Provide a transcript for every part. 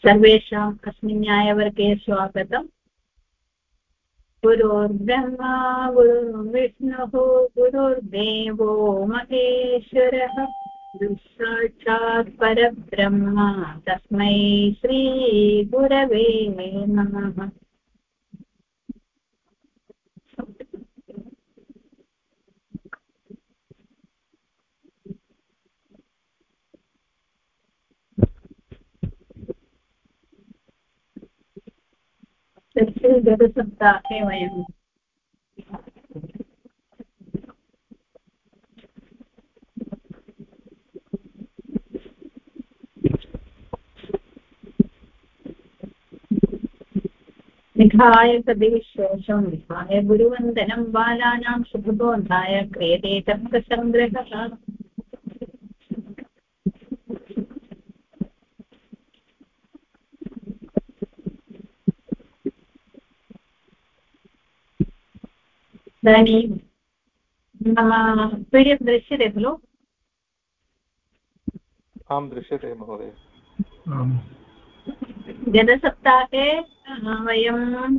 सर्वेषाम् अस्मिन् न्यायवर्गे स्वागतम्। गुरुर्ब्रह्मा गुरुर्विष्णुः गुरुर्देवो महेश्वरः साक्षात् परब्रह्म तस्मै श्रीगुरवे नमः। गतसप्ताहे वयं निधायकविशेषं विहाय गुरुवन्दनं बालानां शुभबोधाय क्रियते तर्कसङ्ग्रहः। इदानीं मम पीडिएफ् दृश्यते खलु? आं दृश्यते महोदय। गतसप्ताहे वयम्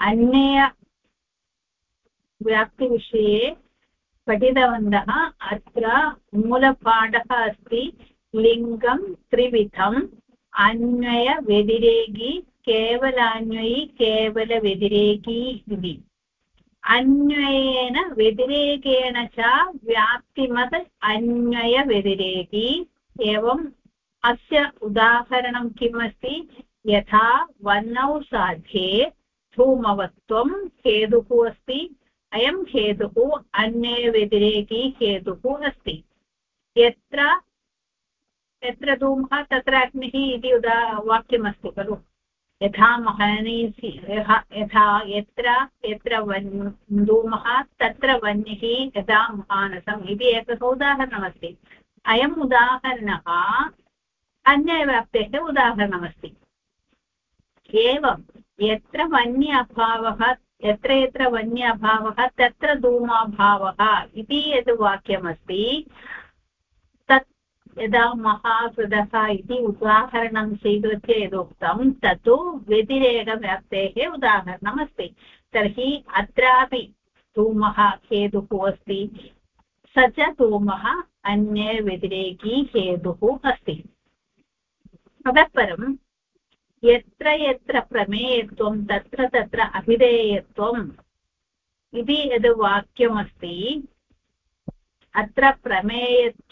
अन्यव्याप्तिविषये पठितवन्तः। अत्र मूलपाठः अस्ति लिङ्गं त्रिविधम् अन्वयव्यतिरेकी केवलान्वयी केवलव्यतिरेकी इति। अन्वयेन व्यतिरेकेण च व्याप्तिमत् अन्वयव्यतिरेकी। एवम् अस्य उदाहरणं किम् अस्ति? यथा वर्णौ साध्ये धूमवत्वं हेतुः अस्ति। अयं हेतुः अन्वयव्यतिरेकी हेतुः अस्ति। यत्र यत्र धूमः तत्र अग्निः इति वाक्यमस्ति खलु। यथा महनीसि यथा यत्र धूमः तत्र वह्निः यथा महानसम् इति एकः उदाहरणमस्ति। अयम् उदाहरणः अन्यव्याप्तेः उदाहरणमस्ति। एवं यत्र वह्नि अभावः यत्र वह्नि अभावः तत्र धूमाभावः इति यद् वाक्यमस्ति तत् यदा महाकृदः इति उदाहरणं स्वीकृत्य यदुक्तं तत्तु व्यतिरेकव्याप्तेः उदाहरणमस्ति। तर्हि अत्रापि धूमः हेतुः अस्ति, स च धूमः अन्यव्यतिरेकी हेतुः अस्ति। ततः परं यत्र यत्र प्रमेयत्वं तत्र तत्र अभिधेयत्वम् इति यद् वाक्यमस्ति अत्र प्रमेयत्व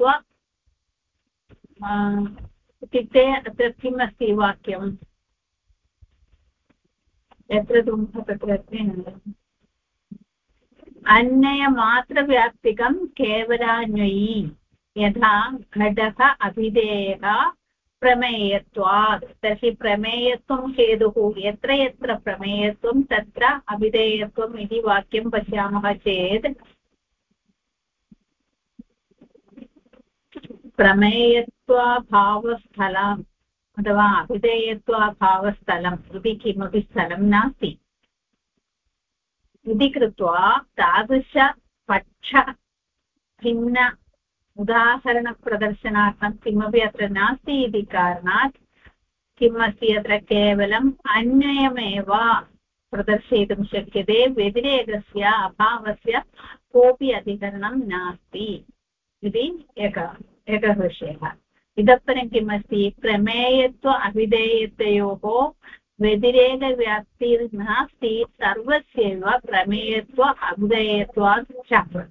इत्युक्ते अत्र किम् अस्ति वाक्यं? यत्र धूमः तत्र अन्ययमात्रव्याप्तिकं केवलान्वयी यथा घटः अभिधेयः प्रमेयत्वात्। तर्हि प्रमेयत्वं हेतुः यत्र यत्र प्रमेयत्वं तत्र अभिधेयत्वम् इति वाक्यं पश्यामः चेत् प्रमेयत्वाभावस्थलम् अथवा अभिधेयत्वाभावस्थलम् इति किमपि स्थलं नास्ति इति कृत्वा तादृशपक्ष भिन्न उदाहरणप्रदर्शनार्थं किमपि अत्र नास्ति इति कारणात् किम् अस्ति अत्र केवलम् अन्वयमेव प्रदर्शयितुं शक्यते। व्यतिरेकस्य अभावस्य कोऽपि अधिकरणं नास्ति इति एकः विषयः। इतः परं किम् अस्ति? प्रमेयत्व अभिधेयतयोः व्यतिरेकव्याप्तिर्नास्ति, सर्वस्यैव प्रमेयत्व अभिधेयत्वात् च।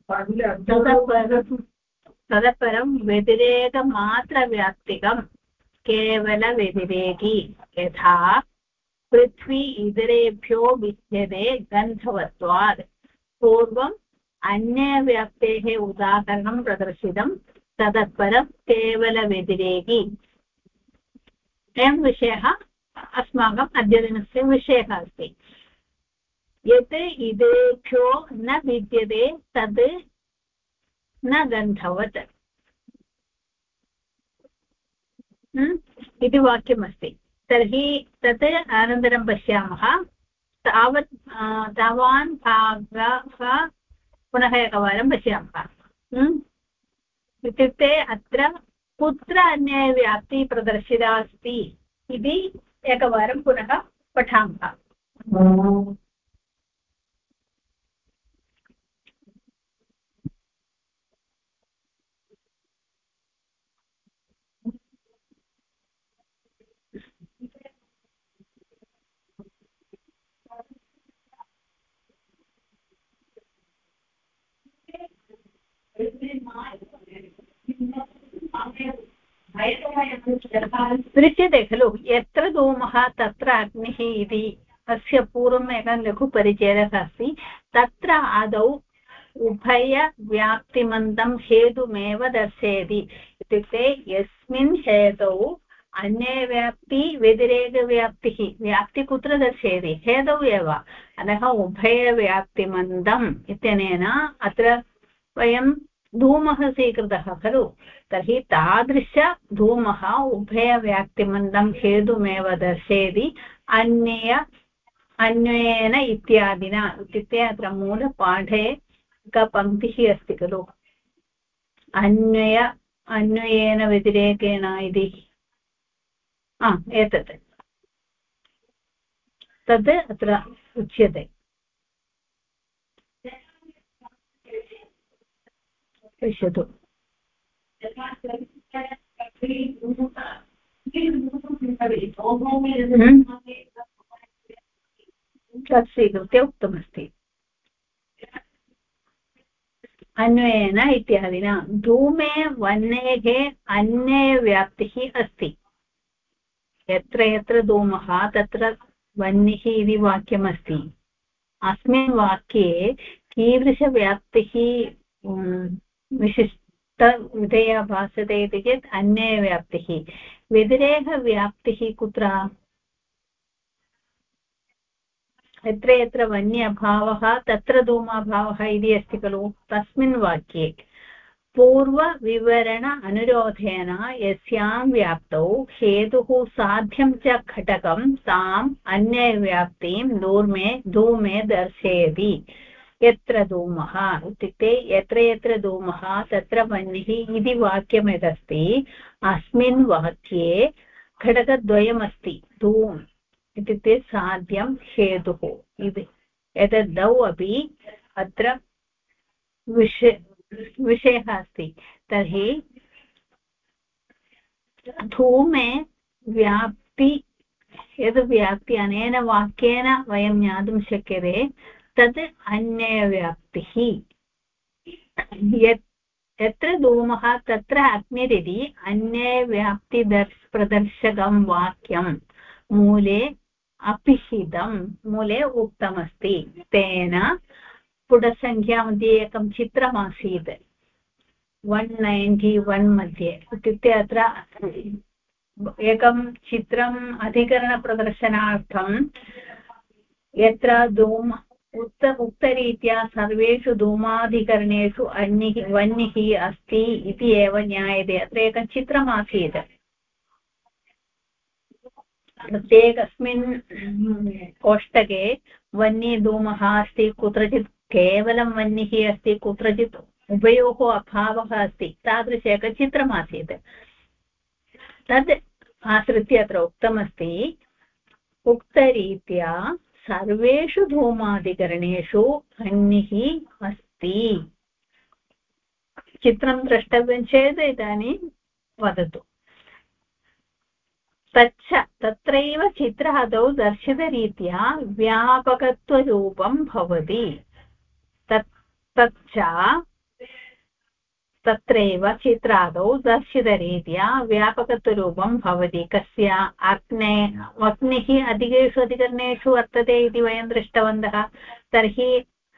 ततः परं व्यतिरेकमात्रव्याप्तिकं केवलव्यतिरेकी यथा पृथ्वी इतरेभ्यो विद्यते गन्धवत्वात्। पूर्वम् अन्यव्याप्तेः उदाहरणं प्रदर्शितं, ततः परं केवलव्यतिरेकी। अयं विषयः अस्माकम् अद्यतनस्य विषयः अस्ति। यत् इतरेभ्यो न विद्यते तद् न गन्धवत् इति वाक्यमस्ति। तर्हि तत् अनन्तरं पश्यामः। तावान् भागः पुनः एकवारं पश्यामः। इत्युक्ते अत्र कुत्र अन्यव्याप्तिः प्रदर्शिता अस्ति इति एकवारं पुनः पठामः। दृश्यते खलु यत्र धूमः तत्र अग्निः इति अस्य पूर्वम् एकः लघुपरिचयः अस्ति। तत्र आदौ उभयव्याप्तिमन्तं हेतुमेव दर्शयति। इत्युक्ते यस्मिन् हेतौ अन्यव्याप्ति व्यतिरेकव्याप्तिः व्याप्ति कुत्र दर्शयति हेतौ एव। अतः उभयव्याप्तिमन्तम् इत्यनेन अत्र वयं धूमः स्वीकृतः खलु। तर्हि तादृशधूमः उभयव्याप्तिमन्दं हेतुमेव दर्शयति अन्येन इत्यादिना। इत्युक्ते अत्र मूलपाठे एका पङ्क्तिः अस्ति खलु अन्येन व्यतिरेकेण इति। एतत् तद् अत्र उच्यते। पश्यतु तत् स्वीकृत्य उक्तमस्ति अन्वेन इत्यादिना। धूमे वह्नेः अन्यव्याप्तिः अस्ति। यत्र यत्र धूमः तत्र वह्निः इति वाक्यमस्ति। अस्मिन् वाक्ये कीदृशव्याप्तिः विशिष्टविधया भासते इति चेत् अन्यव्याप्तिः। व्यतिरेकव्याप्तिः कुत्र यत्र यत्र वन्यभावः तत्र धूमाभावः इति अस्ति खलु। तस्मिन् वाक्ये पूर्वविवरण अनुरोधेन यस्यां व्याप्तौ हेतुः साध्यं च घटकं ताम् अन्यव्याप्तिं धूमे दर्शयति। यत्र धूमः इत्युक्ते यत्र यत्र धूमः तत्र वह्निः इति वाक्यमिदस्ति। अस्मिन् वाक्ये घटकद्वयमस्ति धूम् इत्युक्ते साध्यं हेतुः इति। एतद् अपि अत्र विषयः अस्ति। तर्हि धूमे व्याप्ति यद् व्याप्ति अनेन वाक्येन वयं ज्ञातुं शक्यते तद् अन्यव्याप्तिः। यत्र धूमः तत्र अग्निरिति अन्यव्याप्ति प्रदर्शकं वाक्यं मूले अपिहितं मूले उक्तमस्ति। तेन पुटसङ्ख्या मध्ये एकं चित्रमासीत् 191 मध्ये। इत्युक्ते अत्र एकं चित्रम् अधिकरणप्रदर्शनार्थं यत्र धूम उक्तरीत्या सर्वेषु धूमाधिकरणेषु वह्निः अस्ति इति एव ज्ञायते। अत्र एकं चित्रमासीत्। प्रत्येकस्मिन् कोष्टके वह्निधूमः अस्ति, कुत्रचित् केवलं वह्निः अस्ति, कुत्रचित् उभयोः अभावः अस्ति। तादृश एकं चित्रमासीत्। तद् आश्रित्य अत्र उक्तमस्ति उक्तरीत्या सर्वेषु धूमाधिकरणेषु वह्निः अस्ति। चित्रं द्रष्टव्यं चेत् इदानीं वदतु। तत्रैव चित्रादौ दर्शितरीत्या व्यापकत्वरूपं भवति। तत्रैव चित्रादौ दर्शितरीत्या व्यापकत्वरूपं भवति। कस्य अग्निः अधिकेषु अधिकरणेषु वर्तते इति वयं दृष्टवन्तः। तर्हि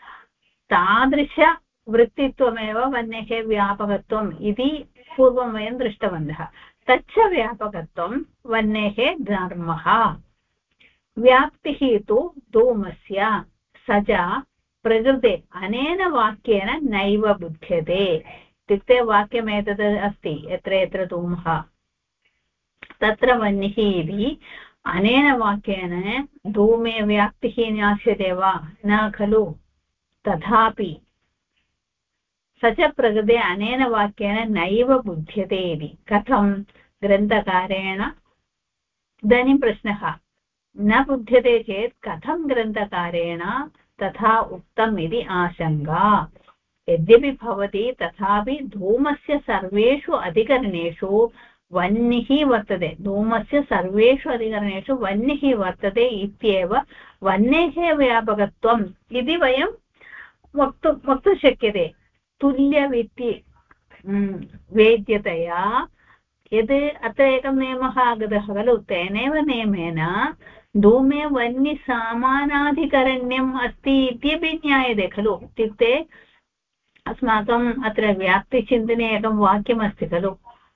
तादृशवृत्तित्वमेव वह्नेः व्यापकत्वम् इति पूर्वं वयं दृष्टवन्तः। तच्च व्यापकत्वं वह्नेः धर्मः। व्याप्तिः तु धूमस्य सजा प्रकृते अनेन वाक्येन नैव बुध्यते। इत्युक्ते वाक्यमेतद् अस्ति यत्र यत्र धूमः तत्र वह्निः इति अनेन वाक्येन धूमे व्याप्तिः ज्ञास्यते वा न खलु। तथापि स च प्रकृते अनेन वाक्येन नैव बुध्यते इति कथं ग्रन्थकारेण। इदानीं प्रश्नः न बुध्यते चेत् कथं ग्रन्थकारेण तथा उक्तम् इति आशङ्का। यद्यपि भवति तथापि धूमस्य सर्वेषु अधिकरणेषु वह्निः वर्तते। धूमस्य सर्वेषु अधिकरणेषु वह्निः वर्तते इत्येव वह्नेः व्यापकत्वम् इति वयं वक्तुं शक्यते। तुल्यवित्ति वेद्यतया यद् अत्र एकं नियमः आगतः खलु, तेनैव नियमेन धूमे वह्निसामानाधिकरण्यम् अस्ति इत्यपि ज्ञायते खलु। इत्युक्ते अस्माकम् अत्र व्याप्तिचिन्तने एकं वाक्यमस्ति खलु,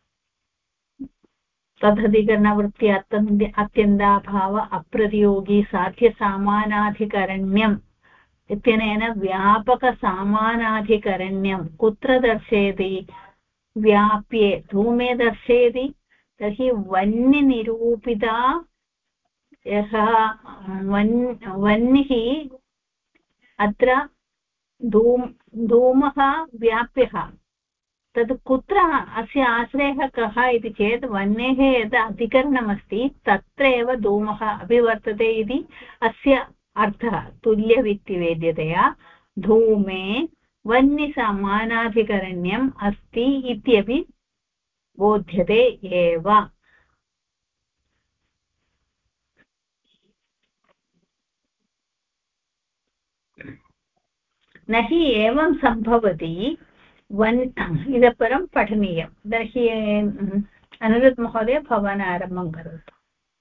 तदधिकरणवृत्ति अत्यन्ताभाव अप्रतियोगी साध्यसामानाधिकरण्यम् इत्यनेन व्यापकसामानाधिकरण्यं कुत्र दर्शयति? व्याप्ये धूमे दर्शयति। तर्हि वह्निनिरूपिता यः वह्निः अत्र धूमः व्याप्यः, तद् कुत्र अस्य आश्रयः कः इति चेत् वह्नेः यद् अधिकरणमस्ति तत्र एव धूमः अपि वर्तते इति अस्य अर्थः। तुल्यवित्तिवेद्यतया धूमे वह्निसमानाधिकरण्यम् अस्ति इत्यपि बोध्यते एव। न हि एवं सम्भवति इतः परं पठनीयं। तर्हि अनिरुद्ध महोदय, भवान् आरम्भं करोतु।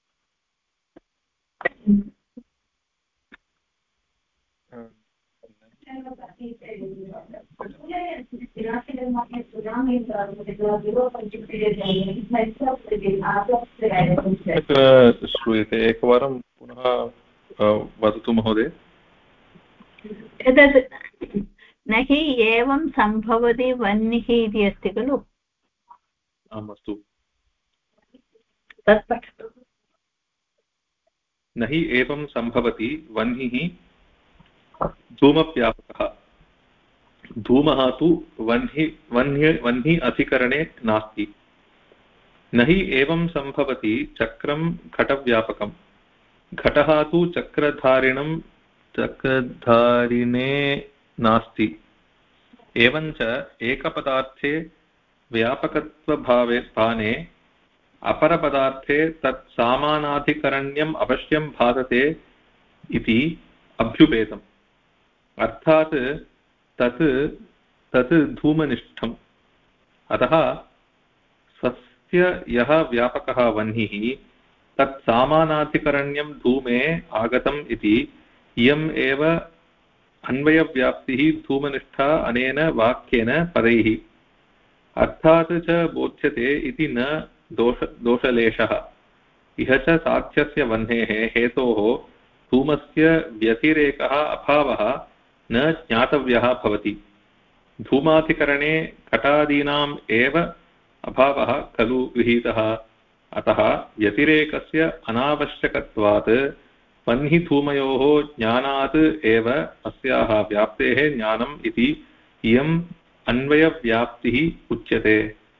श्रूयते, एकवारं पुनः वदतु महोदय। एतत् न हि एवं सम्भवति वह्निः इति अस्ति खलु। आम्, अस्तु। तत् पठतु। न हि एवं सम्भवति वह्निः धूमव्यापकः। धूमः तु वह्नि अधिकरणे नास्ति। न हि एवं सम्भवति चक्रं घटव्यापकम्। घटः तु चक्रधारिणे नास्ति। एवञ्च एकपदार्थे व्यापकत्वभाने अपरपदार्थे तत् सामानाधिकरण्यम् अवश्यं भासते इति अभ्युपेतम्। अर्थात् तत् धूमनिष्ठम्। अतः स्वस्य यः व्यापकः वह्निः तत् सामानाधिकरण्यं धूमे आगतम् इति इयम् एव अन्वयव्याप्तिः धूमनिष्ठा अनेन वाक्येन पदैः। अर्थात् च बोध्यते इति न दोषलेशः। इह च साध्यस्य वह्नेः हेतोः धूमस्य व्यतिरेकः अभावः न ज्ञातव्यः भवति। धूमाधिकरणे घटादीनाम् एव अभावः खलु विहितः। अतः व्यतिरेकस्य अनावश्यकत्वात् वह्निधूमयोः ज्ञानात् एव अस्याः व्याप्तेः ज्ञानम् इति इयम् अन्वयव्याप्तिः उच्यते।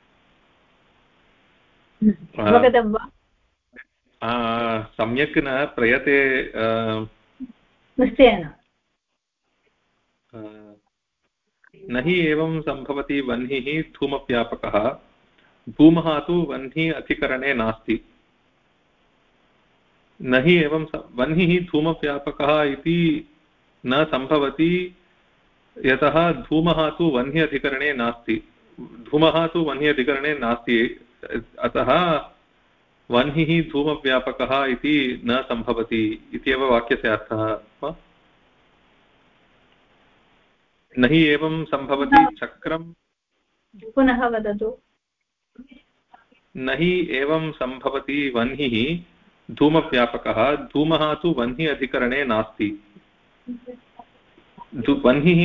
सम्यक् न प्रयते निश्चयेन। न हि एवं सम्भवति वह्निः धूमव्यापकः। धूमः तु वह्नि अधिकरणे नास्ति। न हि एवं वह्निः धूमव्यापकः इति न सम्भवति, यतः धूमः तु वह्नि अधिकरणे नास्ति। धूमः तु वह्नि अधिकरणे नास्ति, अतः वह्निः धूमव्यापकः इति न सम्भवति इत्येव वाक्यस्य अर्थः वा? न हि एवं सम्भवति चक्रं। पुनः वदतु। न हि एवं सम्भवति वह्निः धूमव्यापकः। धूमः तु वह्नि अधिकरणे नास्ति। वह्निः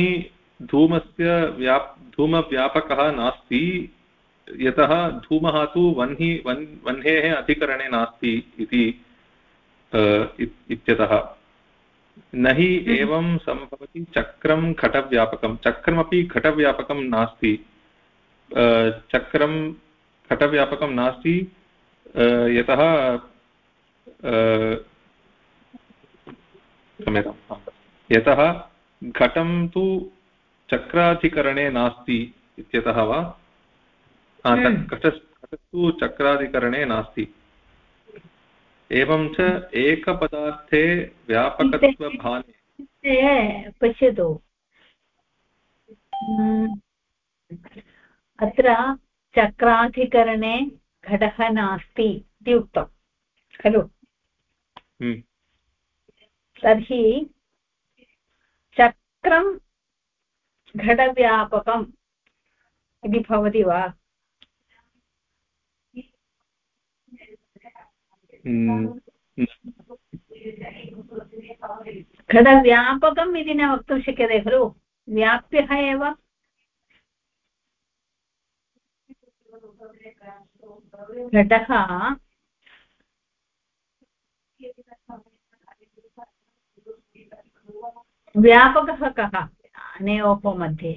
धूमव्यापकः नास्ति, यतः धूमः तु वह्नेः अधिकरणे नास्ति इति इत्यतः। न हि एवं सम्भवति चक्रं घटव्यापकं। चक्रमपि घटव्यापकं नास्ति। चक्रं घटव्यापकं नास्ति, यतः क्षम्यतां। यतः घटं तु चक्राधिकरणे नास्ति इत्यतः वा? घटस्तु चक्राधिकरणे नास्ति। एवं च एकपदार्थे व्यापकत्वभाने पश्यतु, अत्र चक्राधिकरणे घटः नास्ति इति उक्तं खलु। तर्हि चक्रं घटव्यापकम् इति भवति वा? घटव्यापकम् इति न वक्तुं शक्यते खलु, व्याप्यः एव। घटः व्यापकः कः अनयोः मध्ये?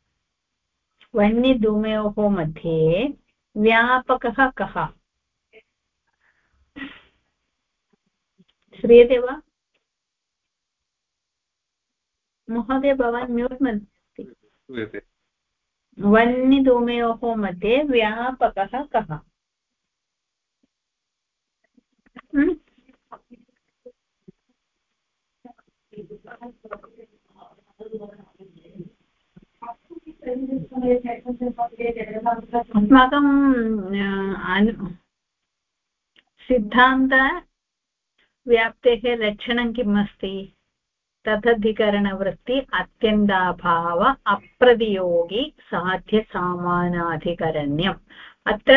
वह्निधूमयोः मध्ये व्यापकः कः? श्रूयते वा महोदय? भवान् म्यूट् मध्ये अस्ति। वह्निधूमयोः मध्ये व्यापकः कः? अस्माकं सिद्धान्तव्याप्तेः लक्षणं किम् अस्ति? तदधिकरणवृत्ति अत्यन्ताभाव अप्रतियोगी साध्यसामानाधिकरण्यम्। अत्र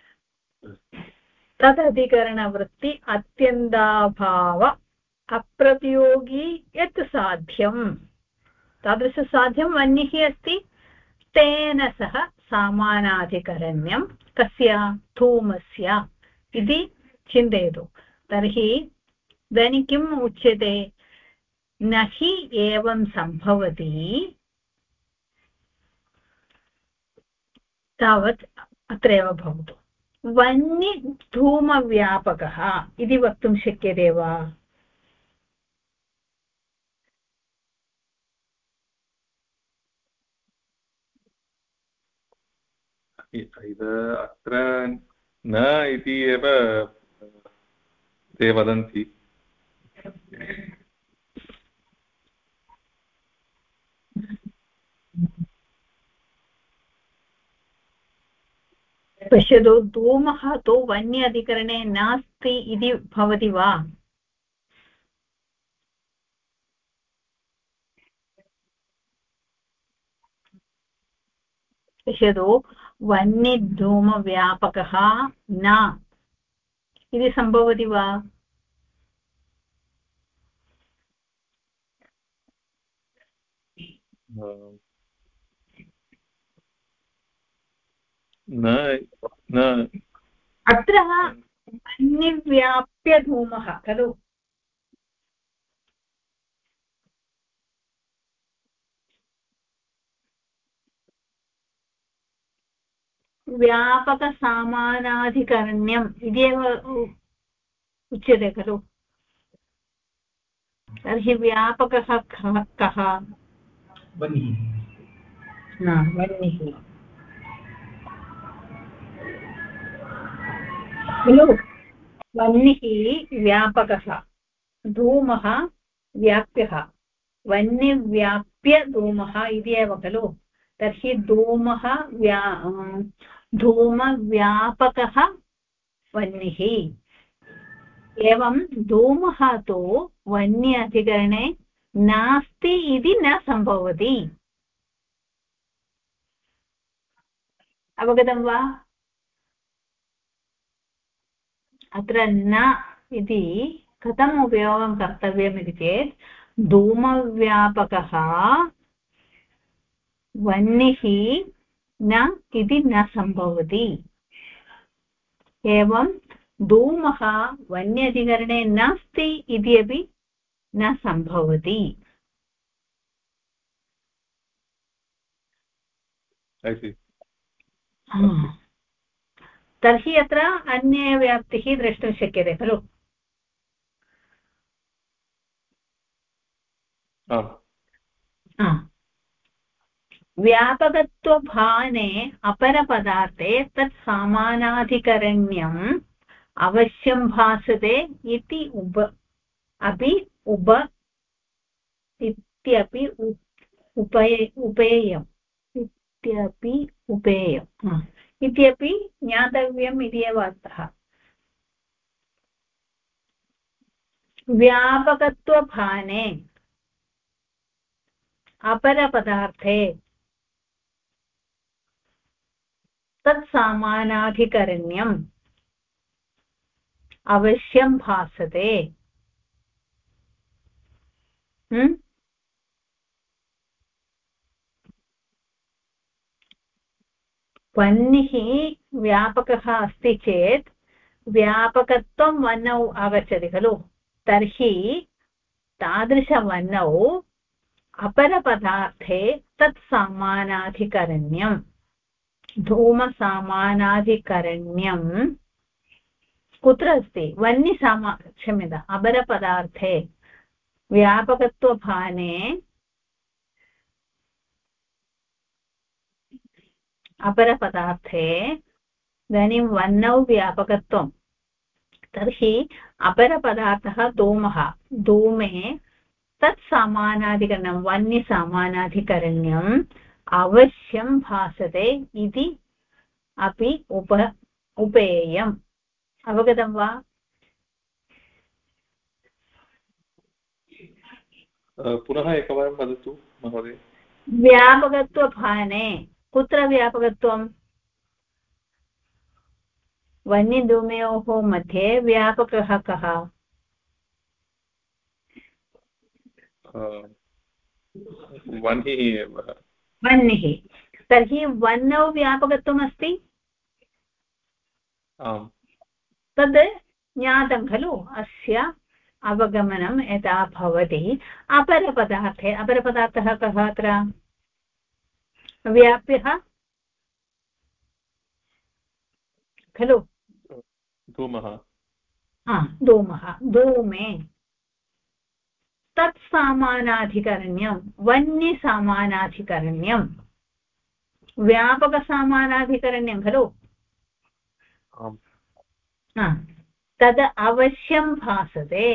तदधिकरणवृत्ति अत्यन्ताभाव अप्रतियोगी यत् साध्यं, तादृशसाध्यं वह्निः अस्ति, तेन सह सामानाधिकरण्यं कस्य? धूमस्य इति चिन्तयतु। तर्हि इदानीं किम् उच्यते? न हि एवं सम्भवति तावत् अत्रैव भवतु। वह्निधूमव्यापकः इति वक्तुं शक्यते वा? अत्र न इति एव ते वदन्ति। पश्यतु, धूमः तु वह्नि अधिकरणे नास्ति इति भवति वा? पश्यतु, वह्निधूमव्यापकः न इति सम्भवति वा? न अत्र वह्निव्याप्य धूमः खलु। व्यापकसामानाधिकरण्यम् इत्येव उच्यते खलु। तर्हि व्यापकः कः? वह्निः खलु। वह्निः व्यापकः, धूमः व्याप्यः, वह्निव्याप्य धूमः इति एव खलु। तर्हि धूमव्यापकः वह्निः। एवं धूमः तु वह्नि अधिकरणे नास्ति इति न सम्भवति। अवगतं वा? अत्र न इति कथम् उपयोगं कर्तव्यम् इति चेत्, धूमव्यापकः वह्निः न इति न सम्भवति। एवं धूमः वह्न्यधिकरणे नास्ति इति अपि न सम्भवति। तर्हि अत्र अन्यव्याप्तिः द्रष्टुं शक्यते खलु। व्यापकत्वभाने अपरपदार्थे तत् सामानाधिकरण्यम् अवश्यं भासते इति इत्यपि उपेयम् इत्यपि ज्ञातव्यम् इति एव अर्थः व्यापकत्वभाने अपरपदार्थे तत्सामानाधिकरण्यम् अवश्यं भासते वह्निः व्यापकः अस्ति चेत् व्यापकत्वं वह्नौ आगच्छति खलु तर्हि तादृशवह्नौ अपरपदार्थे तत् समानाधिकरण्यं धूमसामानाधिकरण्यं कुत्र अस्ति क्षम्यता अपरपदार्थे व्यापकत्वभाने अपरपदार्थे इदानीं वह्नौ व्यापकत्वं तर्हि अपरपदार्थः धूमे तत् समानाधिकरणं वह्निसामानाधिकरण्यम् अवश्यं भासते इति अपि उपेयम् अवगतं वा पुनः एकवारं वदतु महोदय व्यापकत्वभाने कुत्र व्यापकत्वं वह्निधूमयोः मध्ये व्यापकः कः वह्निः तर्हि वह्नौ व्यापकत्वमस्ति तद् ज्ञातं खलु अस्य अवगमनं यदा भवति अपरपदार्थः कः अत्र व्याप्यः खलु धूमे तत् सामानाधिकरण्यं वह्निसामानाधिकरण्यं व्यापकसामानाधिकरण्यं खलु तद् अवश्यं भासते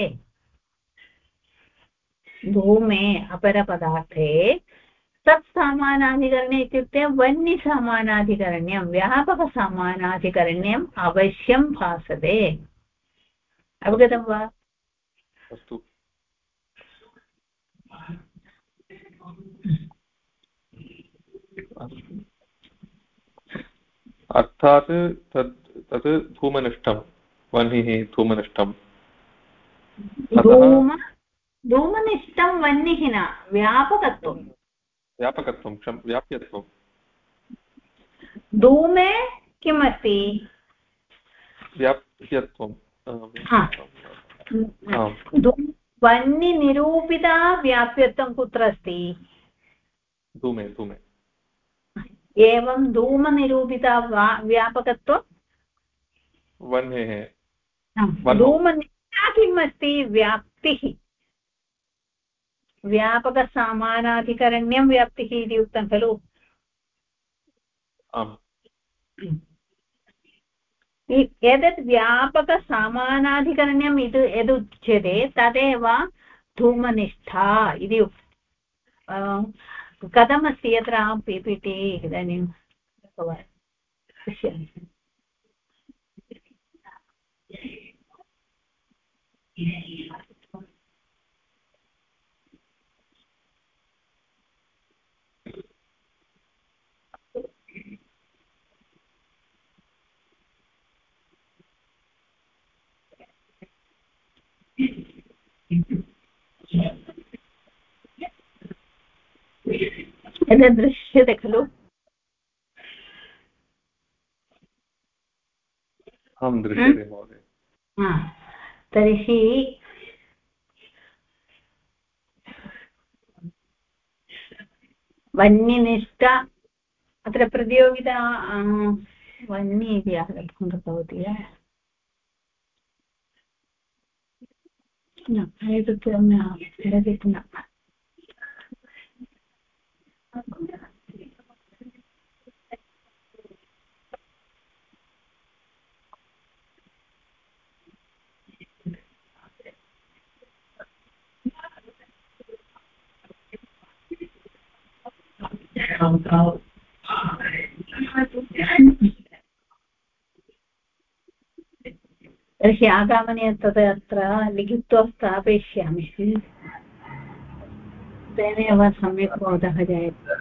धूमे अपरपदार्थे तत् सामानाधिकरणे इत्युक्ते वह्निसामानाधिकरण्यं व्यापकसामानाधिकरण्यम् अवश्यं भासते अवगतं वा अस्तु अर्थात् तत् धूमनिष्ठं वह्निः धूमनिष्ठं धूमनिष्ठं वह्निः न व्याप्यत्वं धूमे किमस्ति व्याप्यत्वं वह्निनिरूपिता व्याप्यत्वं कुत्र अस्ति धूमे एवं धूमनिरूपिता व्यापकत्वं वह्नेः धूमनिष्ठा किम् अस्ति व्याप्तिः व्यापकसामानाधिकरण्यं व्याप्तिः इति उक्तं खलु एतत् व्यापकसामानाधिकरण्यम् यदुच्यते तदेव धूमनिष्ठा इति कथमस्ति यत्र पीपीटी इदानीं पश्यामि एतत् दृश्यते खलु दृश्यते महोदय तर्हि वह्निनिष्ठ अत्र प्रतियोगिता वह्नि इति भवति न एतत् न तर्हि आगामने तद् अत्र लिखित्वा स्थापयिष्यामि तेनैव सम्यक् बोधः जायते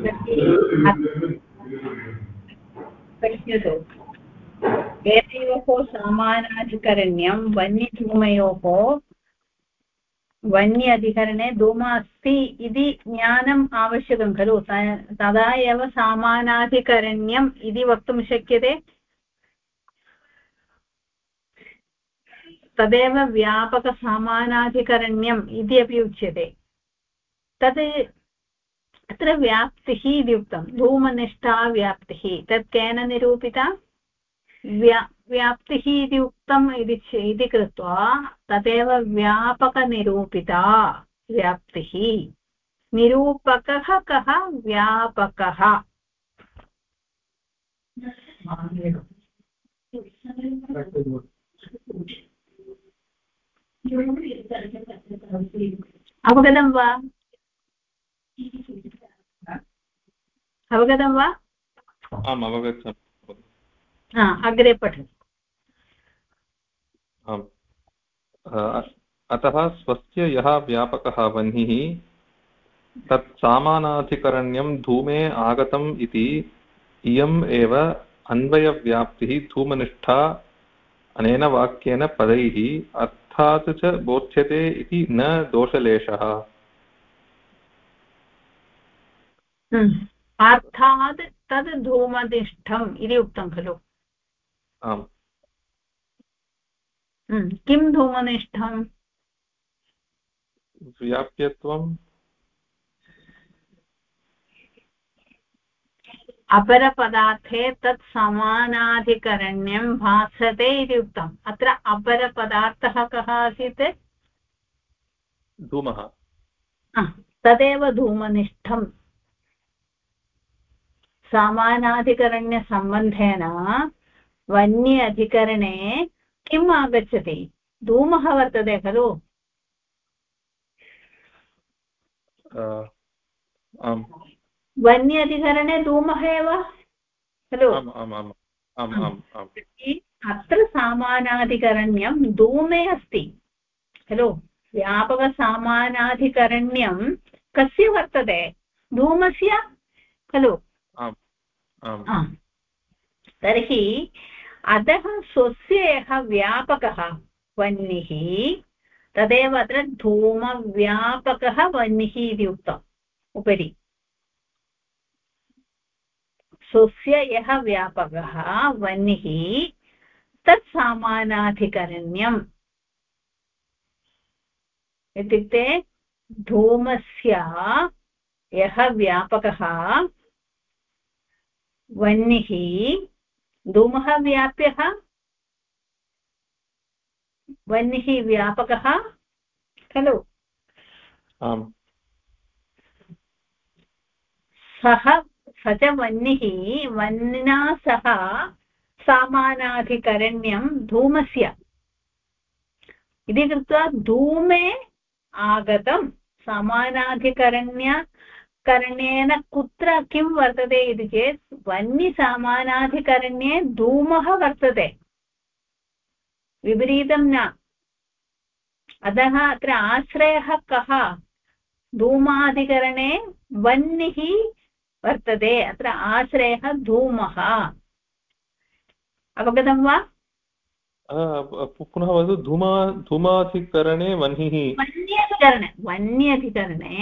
पश्यतु एतयोः समानाधिकरण्यं वन्यधूमयोः वन्य अधिकरणे धूम अस्ति इति ज्ञानम् आवश्यकं खलु तदा एव समानाधिकरण्यम् इति वक्तुं शक्यते तदेव व्यापकसमानाधिकरण्यम् इति अपि उच्यते तद् अत्र व्याप्तिः इति उक्तं धूमनिष्ठा व्याप्तिः तत् केन निरूपिता व्याप्तिः इति उक्तम् इति कृत्वा तदेव व्यापकनिरूपिता व्याप्तिः निरूपकः कः व्यापकः अवगतं वा अवगतं वा आम् अवगच्छामि अग्रे पठतु आम् अतः स्वस्य यः व्यापकः वह्निः तत् सामानाधिकरण्यं धूमे आगतम् इति इयम् एव अन्वयव्याप्तिः धूमनिष्ठा अनेन वाक्येन पदैः अर्थात् च बोध्यते इति न दोषलेशः अर्थात् तद् धूमनिष्ठम् इति उक्तं खलु आम् किं धूमनिष्ठम् व्याप्यत्वम् अपरपदार्थे तत् समानाधिकरण्यं भासते इति उक्तम् अत्र अपरपदार्थः कः आसीत् धूमः तदेव धूमनिष्ठम् समानाधिकरण्यसम्बन्धेन वन्य अधिकरणे किम् आगच्छति धूमः वर्तते खलु वन्य अधिकरणे धूमः एव खलु अत्र समानाधिकरण्यं धूमे अस्ति खलु व्यापकसामानाधिकरण्यं कस्य वर्तते धूमस्य खलु तर्हि अतः स्वस्य यः व्यापकः वह्निः तदेव अत्र धूमव्यापकः वह्निः इति उक्तम् उपरि स्वस्य यः व्यापकः वह्निः तत् समानाधिकरण्यम् इत्युक्ते धूमस्य यः व्यापकः वह्निः धूमः व्याप्यः वह्निः व्यापकः खलु सः स च वह्निः वह्निना सह समानाधिकरण्यं धूमस्य इति कृत्वा धूमे आगतं समानाधिकरण्येन कुत्र किं वर्तते इति चेत् वह्निसमानाधिकरण्ये धूमः वर्तते विपरीतं न अतः अत्र आश्रयः कः धूमाधिकरणे वह्निः वर्तते अत्र आश्रयः धूमः अवगतं वा पुनः वदतु धूमाधिकरणे वह्निः वन्यधिकरणे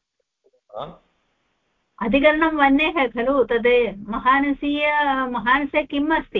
अधिकरणं वह्नेः खलु तद् महानस्य किम् अस्ति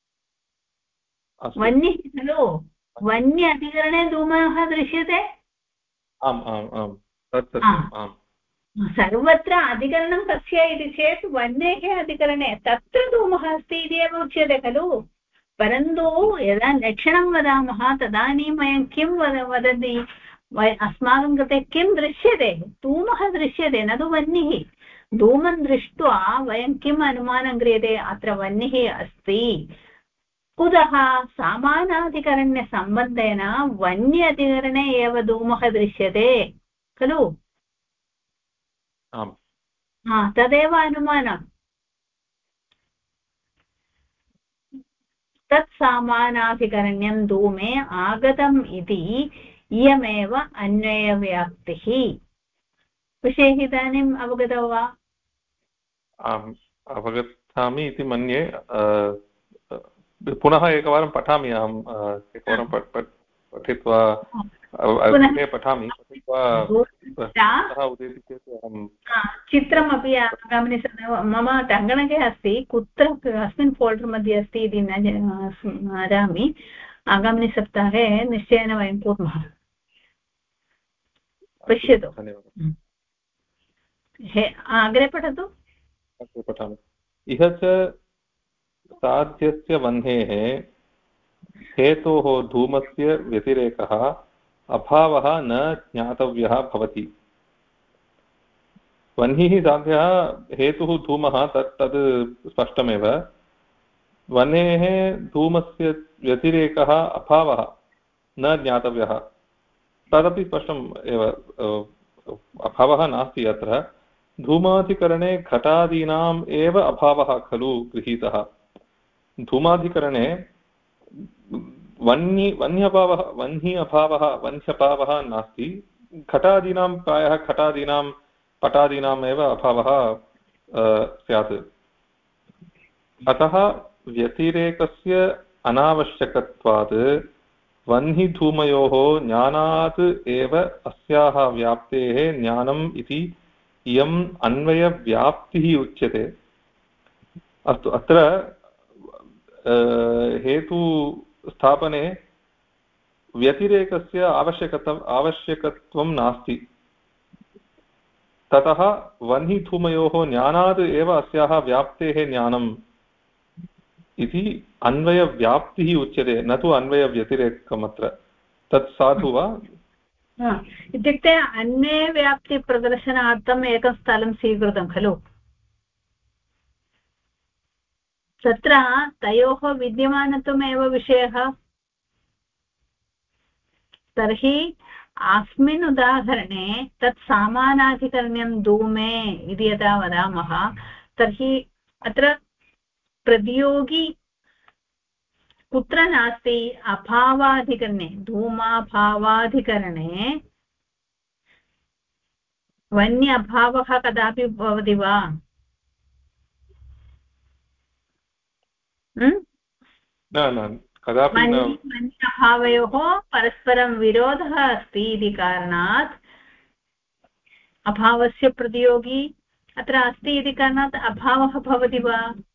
वह्निः खलु वन्य अधिकरणे धूमः दृश्यते आम् आम् आम् तत् आम् सर्वत्र अधिकरणं कस्य इति चेत् वह्नेः अधिकरणे तत्र धूमः अस्ति इति एव उच्यते खलु परन्तु यदा लक्षणं वदामः तदानीं वयं किं वदति अस्माकं कृते किं दृश्यते धूमः दृश्यते न तु वह्निः धूमं दृष्ट्वा वयं किम् अनुमानं क्रियते अत्र वह्निः अस्ति कुतः समानाधिकरण्यसम्बन्धेन वन्य अधिकरणे एव धूमः दृश्यते खलु तदेव अनुमानम् तत्सामानाधिकरण्यं धूमे आगतम् इति इयमेव अन्वयव्याप्तिः विषये इदानीम् अवगतौ वा आम् अवगच्छामि इति मन्ये पुनः एकवारं पठामि अहम् एकवारं पठित्वा गृहे पठामि पठित्वा उदेति चेत् अहं चित्रमपि आगामिनि मम टङ्कणके अस्ति कुत्र अस्मिन् फोल्डर् मध्ये अस्ति इति न स्मरामि आगामिनि सप्ताहे निश्चयेन वयं कुर्मः पश्यतु अग्रे पठतु अग्रे पठामि इह च साध्यस्य वह्नेः हेतोः धूमस्य व्यतिरेकः अभावः न ज्ञातव्यः भवति वह्निः साध्यः हेतुः धूमः तद् स्पष्टमेव वह्नेः धूमस्य व्यतिरेकः अभावः न ज्ञातव्यः तदपि स्पष्टम् एव अभावः नास्ति अत्र धूमाधिकरणे घटादीनाम् एव अभावः खलु गृहीतः धूमाधिकरणे वह्न्यभावः नास्ति घटादीनां प्रायः घटादीनां पटादीनाम् एव अभावः स्यात् अतः व्यतिरेकस्य अनावश्यकत्वात् वह्निधूमयोः ज्ञानात् एव अस्याः व्याप्तेः ज्ञानम् इति इयम् अन्वयव्याप्तिः उच्यते अस्तु अत्र हेतुस्थापने व्यतिरेकस्य आवश्यकत्वं नास्ति ततः वह्निधूमयोः ज्ञानात् एव अस्याः व्याप्तेः ज्ञानम् इति अन्वयव्याप्तिः उच्यते न तु अन्वयव्यतिरेकम् अत्र तत् साधु वा इत्युक्ते अन्वयव्याप्तिप्रदर्शनार्थम् एकं स्थलं स्वीकृतं खलु तत्र तयोः विद्यमानत्वमेव विषयः तर्हि अस्मिन् उदाहरणे तत् सामानाधिकरण्यं धूमे इति यदा वदामः तर्हि अत्र प्रतियोगी कुत्र नास्ति अभावाधिकरणे धूमाभावाधिकरणे वह्नि अभावः कदापि भवति वा न कदापि न अभावयोः परस्परं विरोधः अस्ति इति कारणात् अभावस्य प्रतियोगी अत्र अस्ति इति कारणात् अभावः भवति वा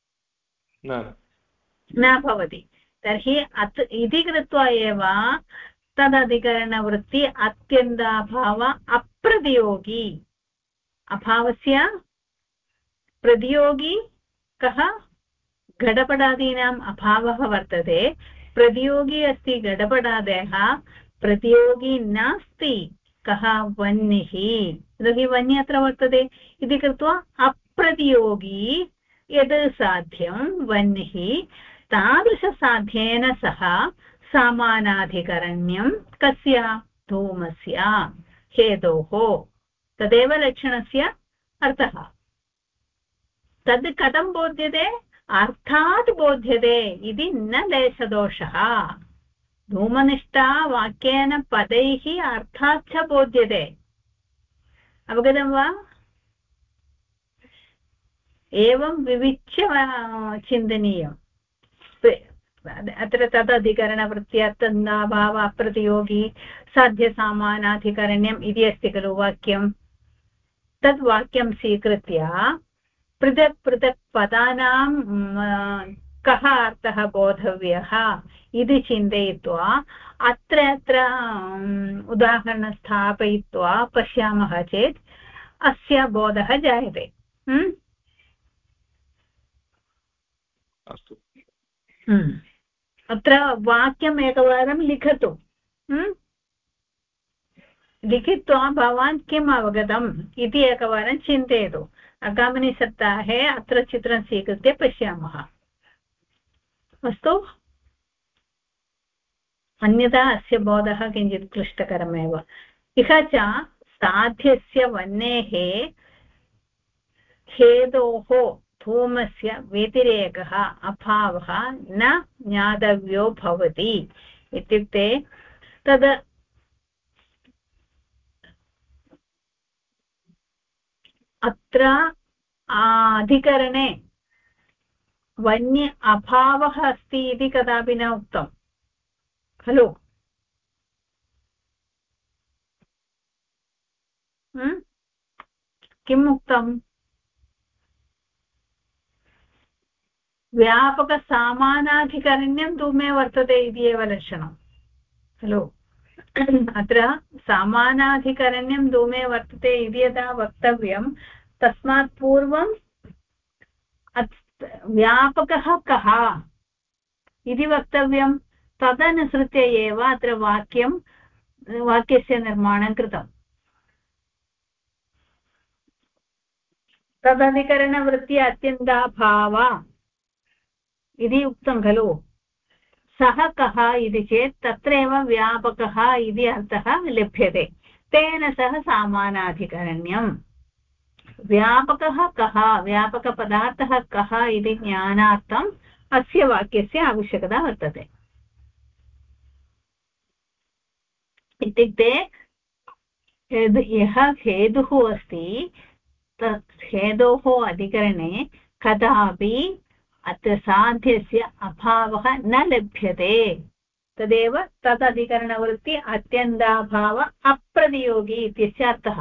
न भवति तर्हि इति कृत्वा एव तदधिकरणवृत्ति अत्यन्ताभाव अप्रतियोगी अभावस्य प्रतियोगी कः घटपटादीनाम् अभावः वर्तते प्रतियोगी अस्ति घटपटादयः प्रतियोगी नास्ति कः वह्निः यतोहि वह्निः अत्र वर्तते इति कृत्वा अप्रतियोगी यद् साध्यं वह्निः तादृशसाध्येन सह समानाधिकरण्यं कस्य धूमस्य हेतोः तदेव लक्षणस्य अर्थः तद् कथं बोध्यते अर्थात् बोध्यते इति न लेशदोषः धूमनिष्ठा वाक्येन पदैः अर्थात् च बोध्यते अवगतं वा एवं विविच्य चिन्तनीयम् अत्र तदधिकरणवृत्त्यर्थन्नाभाव अप्रतियोगी साध्यसामानाधिकरण्यम् इति अस्ति खलु वाक्यं तद् वाक्यं स्वीकृत्य पृथक् पृथक् पदानां कः अर्थः बोधव्यः इति चिन्तयित्वा अत्र उदाहरणं स्थापयित्वा पश्यामः चेत् अस्य बोधः जायते अस्तु अत्र वाक्यम् एकवारं लिखतु लिखित्वा भवान् किम् अवगतम् इति एकवारं चिन्तयतु आगामिनि सप्ताहे अत्र चित्रं स्वीकृत्य पश्यामः अस्तु अन्यथा अस्य बोधः किञ्चित् क्लिष्टकरमेव इह च साध्यस्य वह्नेः हेतोः धूमस्य व्यतिरेकः अभावः न ज्ञातव्यो भवति इत्युक्ते तद् अत्र अधिकरणे वन्य अभावः अस्ति इति कदापि न उक्तं खलु किम् उक्तम् व्यापकसामानाधिकरण्यं धूमे वर्तते इति एव लक्षणं खलु अत्र सामानाधिकरण्यं धूमे वर्तते इति यदा वक्तव्यं तस्मात् पूर्वं व्यापकः कः इति वक्तव्यं तदनुसृत्य एव अत्र वाक्यस्य निर्माणं कृतम् तदधिकरणवृत्ति अत्यन्ताभाव इति उक्तं खलु सः कः इति चेत् तत्रैव व्यापकः इति अर्थः लभ्यते तेन सह सामानाधिकरण्यम् व्यापकः कः व्यापकपदार्थः कः इति ज्ञानार्थम् अस्य वाक्यस्य आवश्यकता वर्तते इत्युक्ते यः हेतुः अस्ति तत् हेतोः अधिकरणे कदापि अत्र साध्यस्य अभावः न लभ्यते तदेव तदधिकरणवृत्ति अत्यन्ताभाव अप्रतियोगी इत्यस्य अर्थः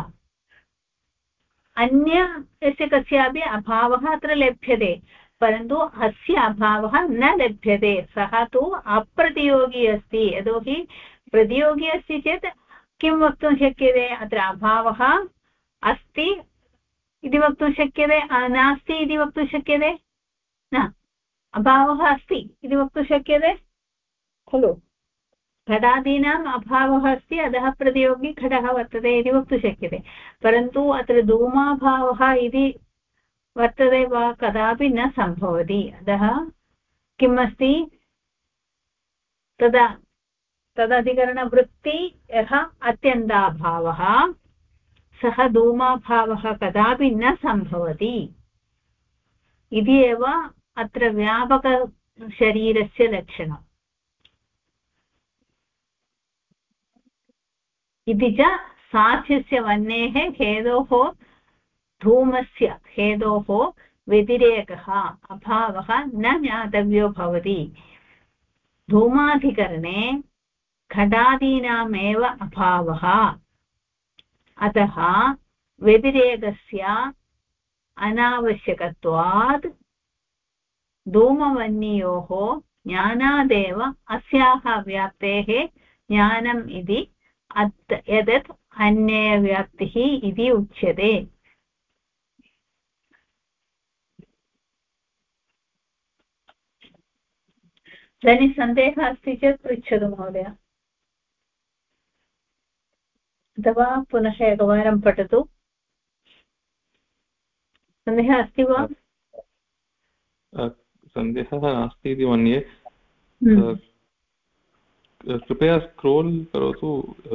अन्य यस्य कस्यापि अभावः अत्र लभ्यते परन्तु अस्य अभावः न लभ्यते सः तु अप्रतियोगी अस्ति यतोहि प्रतियोगी अस्ति चेत् किं वक्तुं शक्यते अत्र अभावः अस्ति इति वक्तुं शक्यते नास्ति इति वक्तुं शक्यते न अभावः अस्ति इति वक्तुं शक्यते खलु घटादीनाम् अभावः अस्ति अतः प्रतियोगी घटः वर्तते इति वक्तुं शक्यते परन्तु अत्र धूमाभावः इति वर्तते वा कदापि न सम्भवति अतः किम् अस्ति तदधिकरणवृत्ति यः अत्यन्ताभावः सः धूमाभावः कदापि न सम्भवति इति एव अत्र व्यापकशरीरस्य लक्षणम् इति च साध्यस्य वह्नेः हेतोः धूमस्य हेतोः व्यतिरेकः अभावः न ज्ञातव्यो भवति धूमाधिकरणे घटादीनामेव अभावः अतः व्यतिरेकस्य अनावश्यकत्वात् धूमवह्नियोः ज्ञानादेव अस्याः व्याप्तेः ज्ञानम् इति यदत् अन्यव्याप्तिः इति उच्यते इदानीं सन्देहः अस्ति चेत् पृच्छतु महोदय अथवा पुनः एकवारं पठतु सन्देहः अस्ति वा सन्देहः नास्ति इति मन्ये कृपया स्क्रोल् करोतु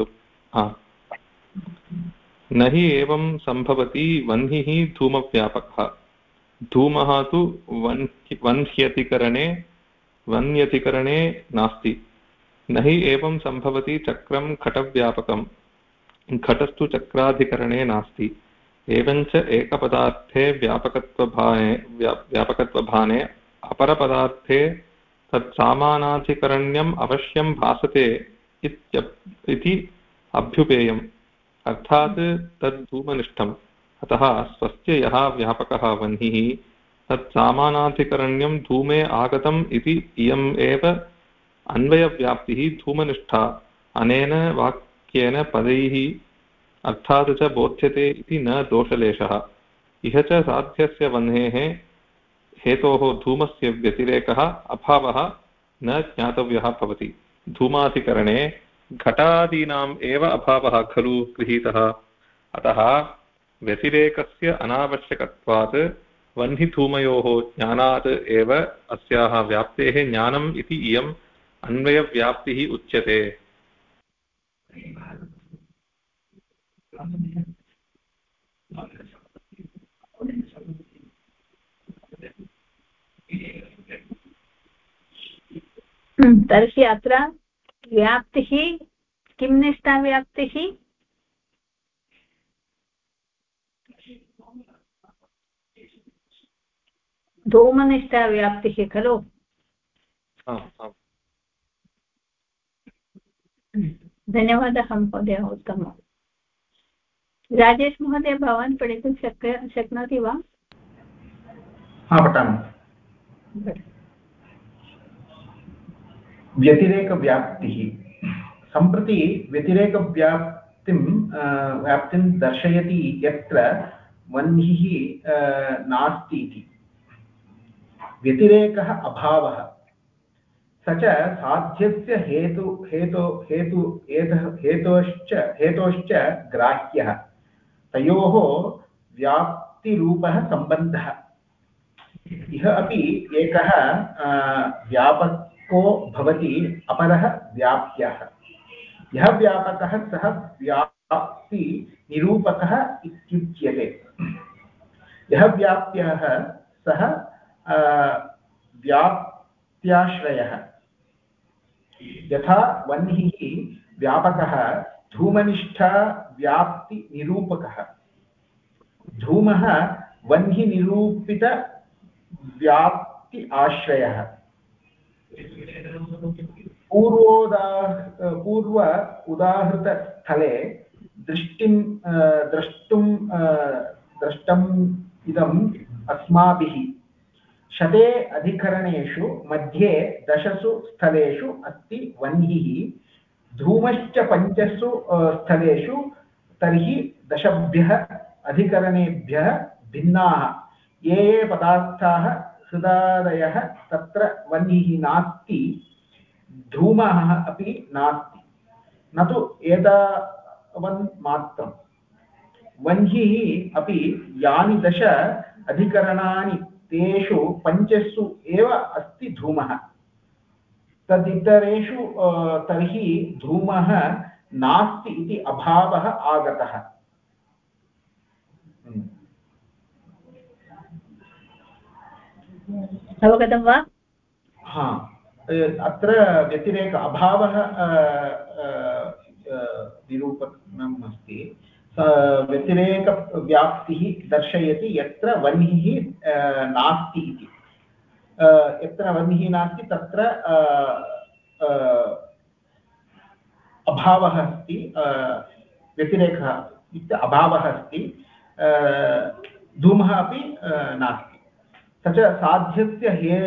न हि एवं सम्भवति वह्निः धूमव्यापकः धूमः तु वह्न्यतिकरणे नास्ति न हि एवं सम्भवति चक्रं घटव्यापकं घटस्तु चक्राधिकरणे नास्ति एवञ्च एकपदार्थे व्यापकत्वभाने अपरपदार्थे तत्सामानाधिकरण्यम् अवश्यं भासते इति अभ्युपेयम् अर्थात् तद्धूमनिष्ठम् अतः स्वस्य यः व्यापकः वह्निः तत्सामानाधिकरण्यं धूमे आगतम् इति इयम् एव अन्वयव्याप्तिः धूमनिष्ठा अनेन वाक्येन पदैः अर्थात् च बोध्यते इति न दोषलेशः इह च साध्यस्य वह्नेः हेतोः धूमस्य व्यतिरेकः अभावः न ज्ञातव्यः भवति धूमाधिकरणे घटादीनाम् एव अभावः खलु गृहीतः अतः व्यतिरेकस्य अनावश्यकत्वात् वह्निधूमयोः ज्ञानात् एव अस्याः व्याप्तेः ज्ञानम् इति इयम् अन्वयव्याप्तिः उच्यते तर्हि अत्र व्याप्तिः किं निष्ठा व्याप्तिः? धूमनिष्ठा व्याप्तिः खलु? धन्यवादः महोदय, उत्तमम्। राजेश महोदय, भवान् पठितुं शक्नोति वा? पठामि। व्यतिरेकव्याप्तिः। सम्प्रति व्याप्तिं दर्शयति यत्र वह्निः नास्ति इति। व्यतिरेकः अभावः, स च साध्यस्य हेतोश्च ग्राह्यः। तयोः व्याप्तिरूपः सम्बन्धः। इह अपि एकः व्यापको भवति, अपरः व्याप्यः। यः व्यापकः सः व्याप्तिनिरूपकः इत्युच्यते। यः व्याप्यः सः व्याप्त्याश्रयः। यथा वह्निः व्यापकः, धूमनिष्ठा व्याप्तिनिरूपकः। धूमः वह्निनिरूपित व्याप्ति आश्रयः। पूर्व उदाहृतस्थले द्रष्टुम् इदम् अस्माभिः शते अधिकरणेषु मध्ये 10 स्थलेषु अस्ति वह्निः। धूमश्च 5 स्थलेषु, तर्हि 10 अधिकरणेभ्यः भिन्नाः ये पदार्थाः हृदादयः तत्र वह्निः नास्ति, धूमः अपि नास्ति, न तु एतावन्मात्रम्। वह्निः अपि यानि 10 अधिकरणानि तेषु 5 एव अस्ति धूमः। तदितरेषु तर्हि धूमः नास्ति इति अभावः आगतः। अवगतं वा? अत्र व्यतिरेक अभावः निरूपणम् अस्ति। व्यतिरेकव्याप्तिः दर्शयति यत्र वह्निः नास्ति इति। यत्र वह्निः नास्ति तत्र अभावः अस्ति। व्यतिरेकः इत्युक्ते अभावः अस्ति, धूमः अपि नास्ति। स च साध्यस्य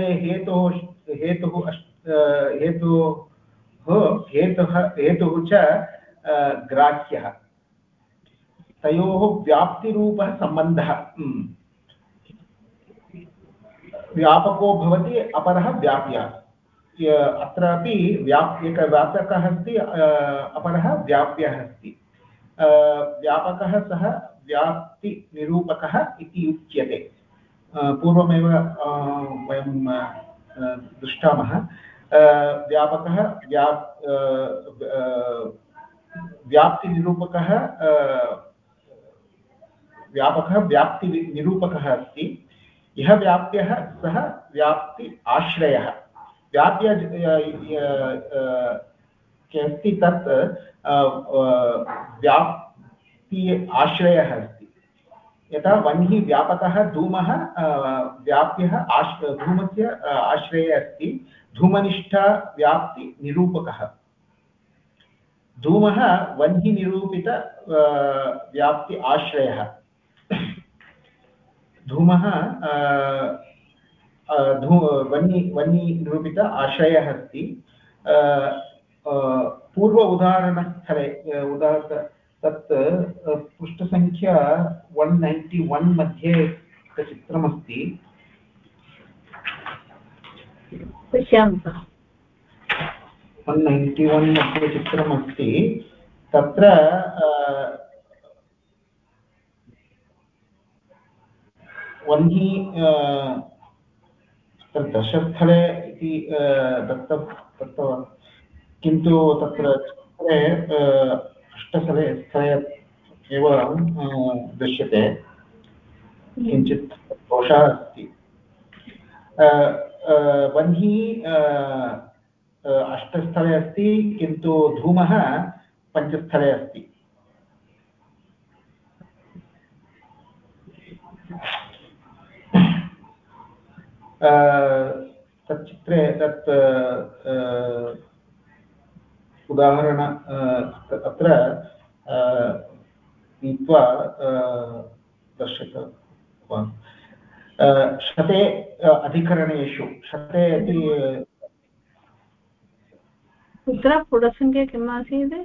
हेतुः च ग्राह्यः। तयोः व्याप्तिरूपः सम्बन्धः। व्यापको भवति, अपरः व्याप्यः। अत्रापि एकः व्यापकः अस्ति, अपरः व्याप्यः अस्ति। व्यापकः सः व्याप्तिनिरूपकः इति उच्यते। पूर्वमेव वयं दृष्टामः। व्यापकः व्याप्तिनिरूपकः व्याप्तिनिरूपकः अस्ति। यः व्याप्यः सः व्याप्ति आश्रयः। व्याप्य अस्ति तत् व्याप्ति आश्रयः अस्ति। यथा वह्निः व्यापकः, धूमः व्याप्यः धूमस्य आश्रयः अस्ति। धूमनिष्ठा व्याप्तिनिरूपकः। धूमः वह्निनिरूपित व्याप्ति आश्रयः। धूमः वह्निनिरूपित आश्रयः अस्ति। पूर्व उदाहरणस्थले तत् पृष्ठसङ्ख्या 191 मध्ये चित्रमस्ति। 191 मध्ये चित्रमस्ति। तत्र वह्नि दशस्थले इति दत्तवान्, किन्तु तत्र चित्रे पृष्ठस्थले एव दृश्यते। किञ्चित् दोषः अस्ति। वह्निः अष्टस्थले अस्ति किन्तु धूमः पञ्चस्थले अस्ति। तच्चित्रे तत् उदाहरण अत्र नीत्वा दर्शकवान् शते अधिकरणेषु शते इति कुत्र पुटसङ्ख्या किम् आसीत्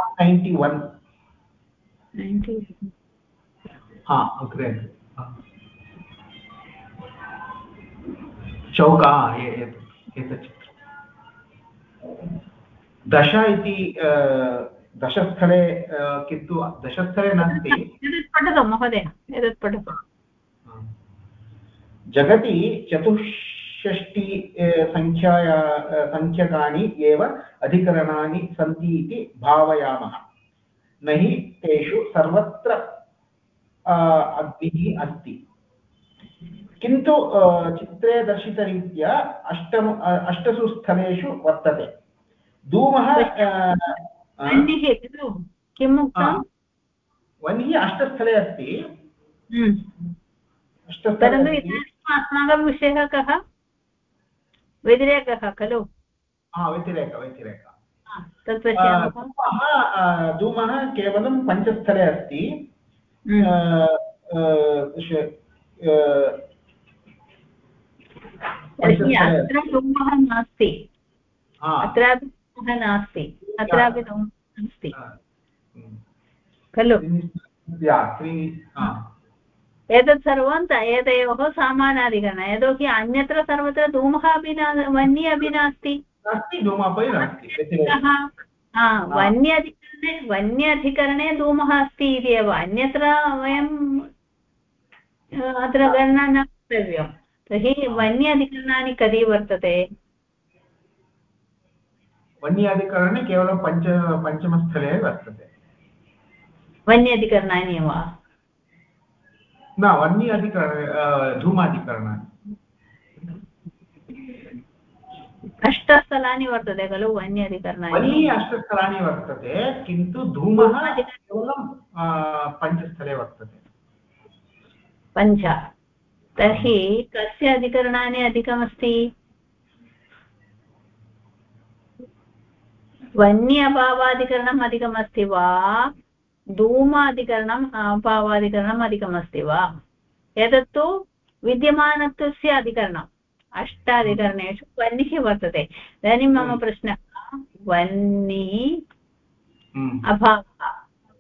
191 हा अग्रे चौका एतत् दश इति दशस्थले किन्तु दशस्थले नास्ति। एतत् पठतु महोदय एतत् पठतु। जगति चतुष्षष्टि संख्यकानि एव अधिकरणानि सन्ति इति भावयामः न हि तेषु सर्वत्र अग्निः अस्ति किन्तु चित्रे दर्शितरीत्या अष्टसु स्थलेषु वर्तते धूमः किम् उक्तं वह्निः अष्टस्थले अस्ति परन्तु अस्माकं विषयः कः व्यतिरेकः खलु व्यतिरेक तत् पश्यामः धूमः केवलं पञ्चस्थले अस्ति अत्र धूमः नास्ति अत्रापि धूमः नास्ति अत्रापि धूमः नास्ति खलु एतत् सर्वं एतयोः समानाधिकरणं यतोहि अन्यत्र सर्वत्र धूमः अपि वह्निः अपि नास्ति वन्याधिकरणे धूमः अस्ति इति एव अन्यत्र वयं अत्र गणना न कर्तव्यं तर्हि वन्याधिकरणानि कति वर्तते वन्याधिकरणे केवलं पञ्चमस्थले वर्तते वन्याधिकरणानि वा न वन्याधिकरणे धूमाधिकरणानि अष्टस्थलानि वर्तते खलु वन्याधिकरणानि अष्टस्थलानि वर्तते किन्तु धूमः केवलं पञ्चस्थले वर्तते पञ्च तर्हि कस्य अधिकरणानि अधिकमस्ति वन्य अभावाधिकरणम् अधिकमस्ति वा धूमाधिकरणम् अभावाधिकरणम् अधिकमस्ति वा एतत्तु विद्यमानत्वस्य अधिकरणम् अष्टाधिकरणेषु वह्निः वर्तते इदानीं मम प्रश्नः वह्निः अभावः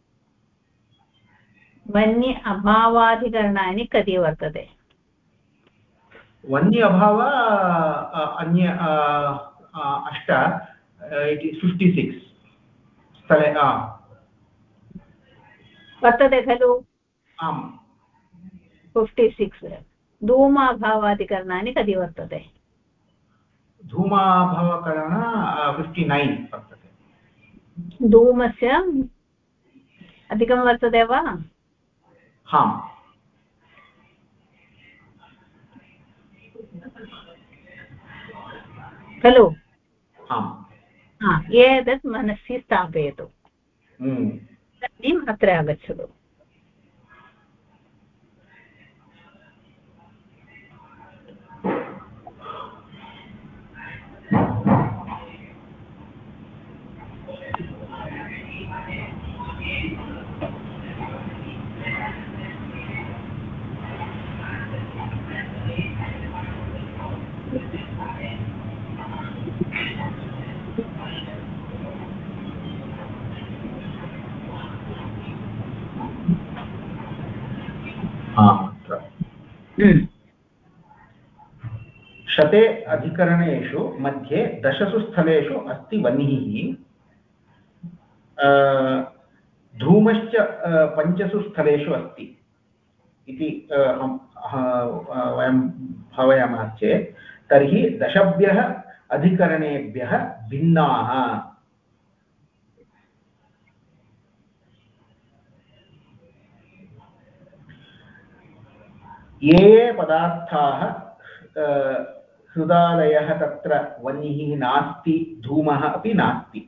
वन्य अभावाधिकरणानि कति वर्तते वन्य अभाव अन्य अष्ट 56 स्थले वर्तते खलु आम् 56 धूमाभावाधिकरणानि कति वर्तते धूमाभावकरण 59 वर्तते धूमस्य अधिकं वर्तते वा खलु एतत् मनसि स्थापयतु इदानीम् अत्र आगच्छतु शते अधिकरणेषु मध्ये दशसु स्थलेषु अस्ति वह्निः धूमश्च पञ्चसु स्थलेषु अस्ति इति वयं भावयामः चेत् तर्हि दशभ्यः अधिकरणेभ्यः भिन्नाः ये पदार्थाः हृदालयः तत्र वह्निः नास्ति धूमः अपि नास्ति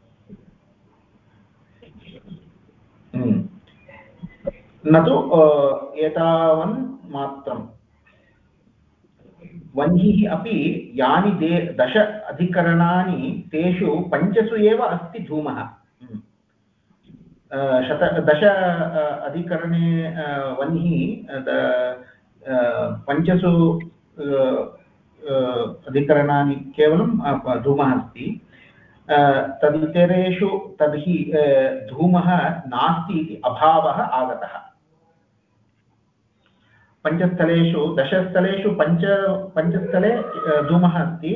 न तु एतावन् मात्रम् वह्निः अपि यानि 10 अधिकरणानि तेषु 5सु एव अस्ति धूमः 10 अधिकरणे वह्निः 5सु अधिकरणानि केवलं धूमः अस्ति तदितरेषु तर्हि धूमः नास्ति इति अभावः आगतः 5 स्थलेषु 10 स्थलेषु 5 स्थले धूमः अस्ति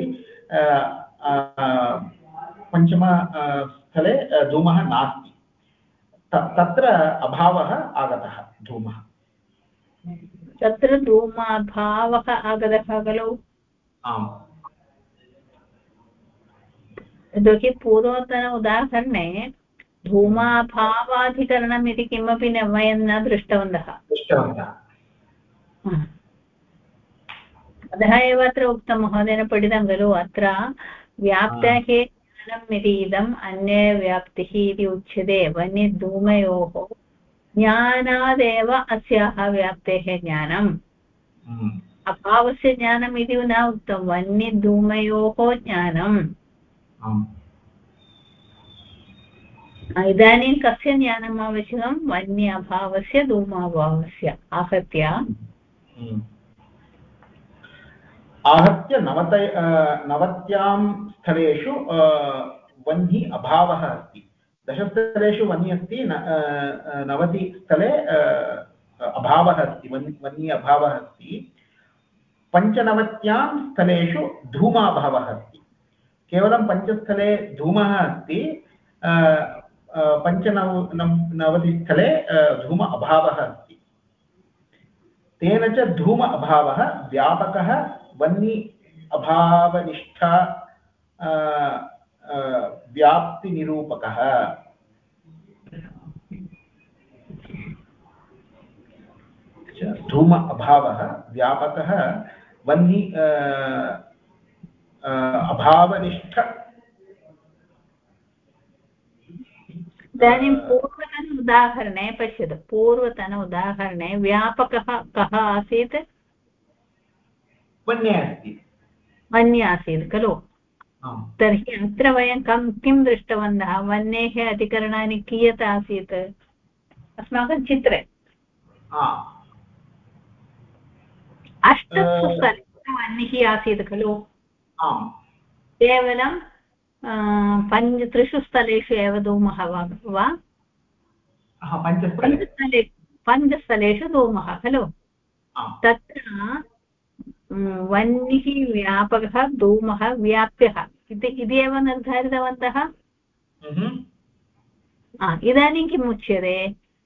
पञ्चम स्थले धूमः नास्ति तत्र अभावः आगतः धूमः तत्र धूमाभावः आगतः खलु आम् यतोहि पूर्वतन उदाहरणे धूमाभावाधिकरणम् इति किमपि वयं न दृष्टवन्तः अतः एव अत्र उक्तं महोदयेन पठितं खलु अत्र व्याप्तेः ज्ञानम् इति इदम् अन्ये व्याप्तिः इति उच्यते वह्नि धूमयोः ज्ञानादेव अस्याः व्याप्तेः ज्ञानम् अभावस्य ज्ञानम् इति न उक्तं वह्नि धूमयोः ज्ञानम् इदानीं कस्य ज्ञानम् आवश्यकं वह्नि अभावस्य धूमाभावस्य आहत्य 90 स्थलेषु वह्नि अभावः अस्ति 10 स्थलेषु वह्नि अस्ति 90 स्थले अभावः अस्ति वह्नि अभावः अस्ति 95 स्थलेषु धूमाभावः अस्ति केवलं 5 स्थले धूमः अस्ति 95 स्थले धूम अभावः अस्ति तेन च धूम अभावः व्यापकः वह्नि अभावनिष्ठा व्याप्तिनिरूपकः धूम अभावः व्यापकः वह्नि अभावनिष्ठ इदानीं पूर्वतन उदाहरणे पश्यतु पूर्वतन उदाहरणे व्यापकः कः आसीत् वह्नि आसीत् खलु तर्हि अत्र वयं किं दृष्टवन्तः वह्नेः अधिकरणानि कियत् आसीत् अस्माकं चित्रे 8 वह्निः आसीत् खलु केवलं 3 स्थलेषु एव धूमः वा 5 स्थलेषु धूमः खलु तत्र वह्निः व्यापकः धूमः व्याप्यः इति एव निर्धारितवन्तः इदानीं किम् उच्यते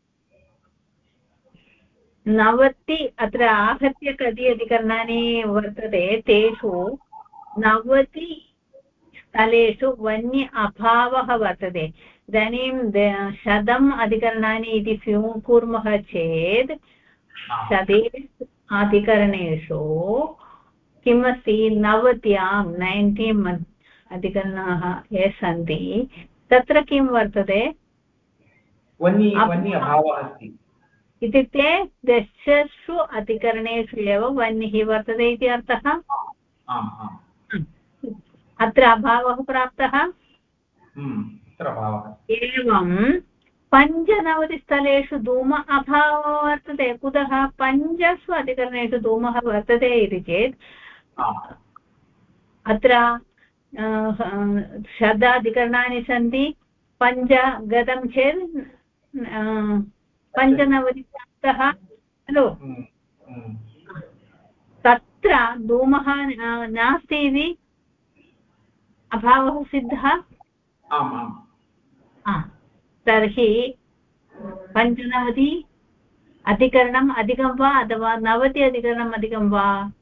90 अत्र आहत्य कति अधिकरणानि वर्तते तेषु 90 स्थलेषु वह्नि अभावः वर्तते इदानीं 100 अधिकरणानि इति कुर्मः चेत् 100 अधिकरणेषु किमस्ति 90 अधिकरणाः ये सन्ति तत्र किं वर्तते वह्नि अभावः अस्ति इत्युक्ते 10 अधिकरणेषु एव वह्निः वर्तते इति अर्थः अत्र अभावः प्राप्तः एवं 95 स्थलेषु धूम अभावः वर्तते कुतः 5 अधिकरणेषु धूमः वर्तते इति चेत् अत्र 100 अधिकरणानि सन्ति 5 गतं चेत् 95 प्राप्तः खलु तत्र धूमः नास्ति इति अभावः सिद्धः तर्हि 95 अधिकरणम् अधिकं वा अथवा 90 अधिकरणम् अधिकं वा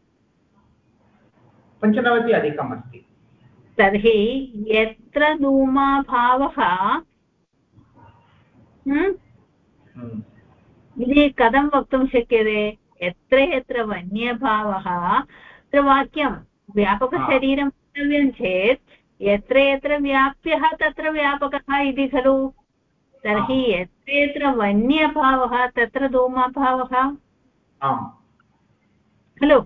95 अधिकम् अस्ति तर्हि यत्र धूमाभावः इति कथं वक्तुं शक्यते यत्र यत्र वह्न्यभावः तत्र वाक्यं व्यापकशरीरं वक्तव्यं चेत् यत्र यत्र व्याप्यः तत्र व्यापकः इति खलु। तर्हि यत्र यत्र वन्यभावः तत्र धूमाभावः खलु।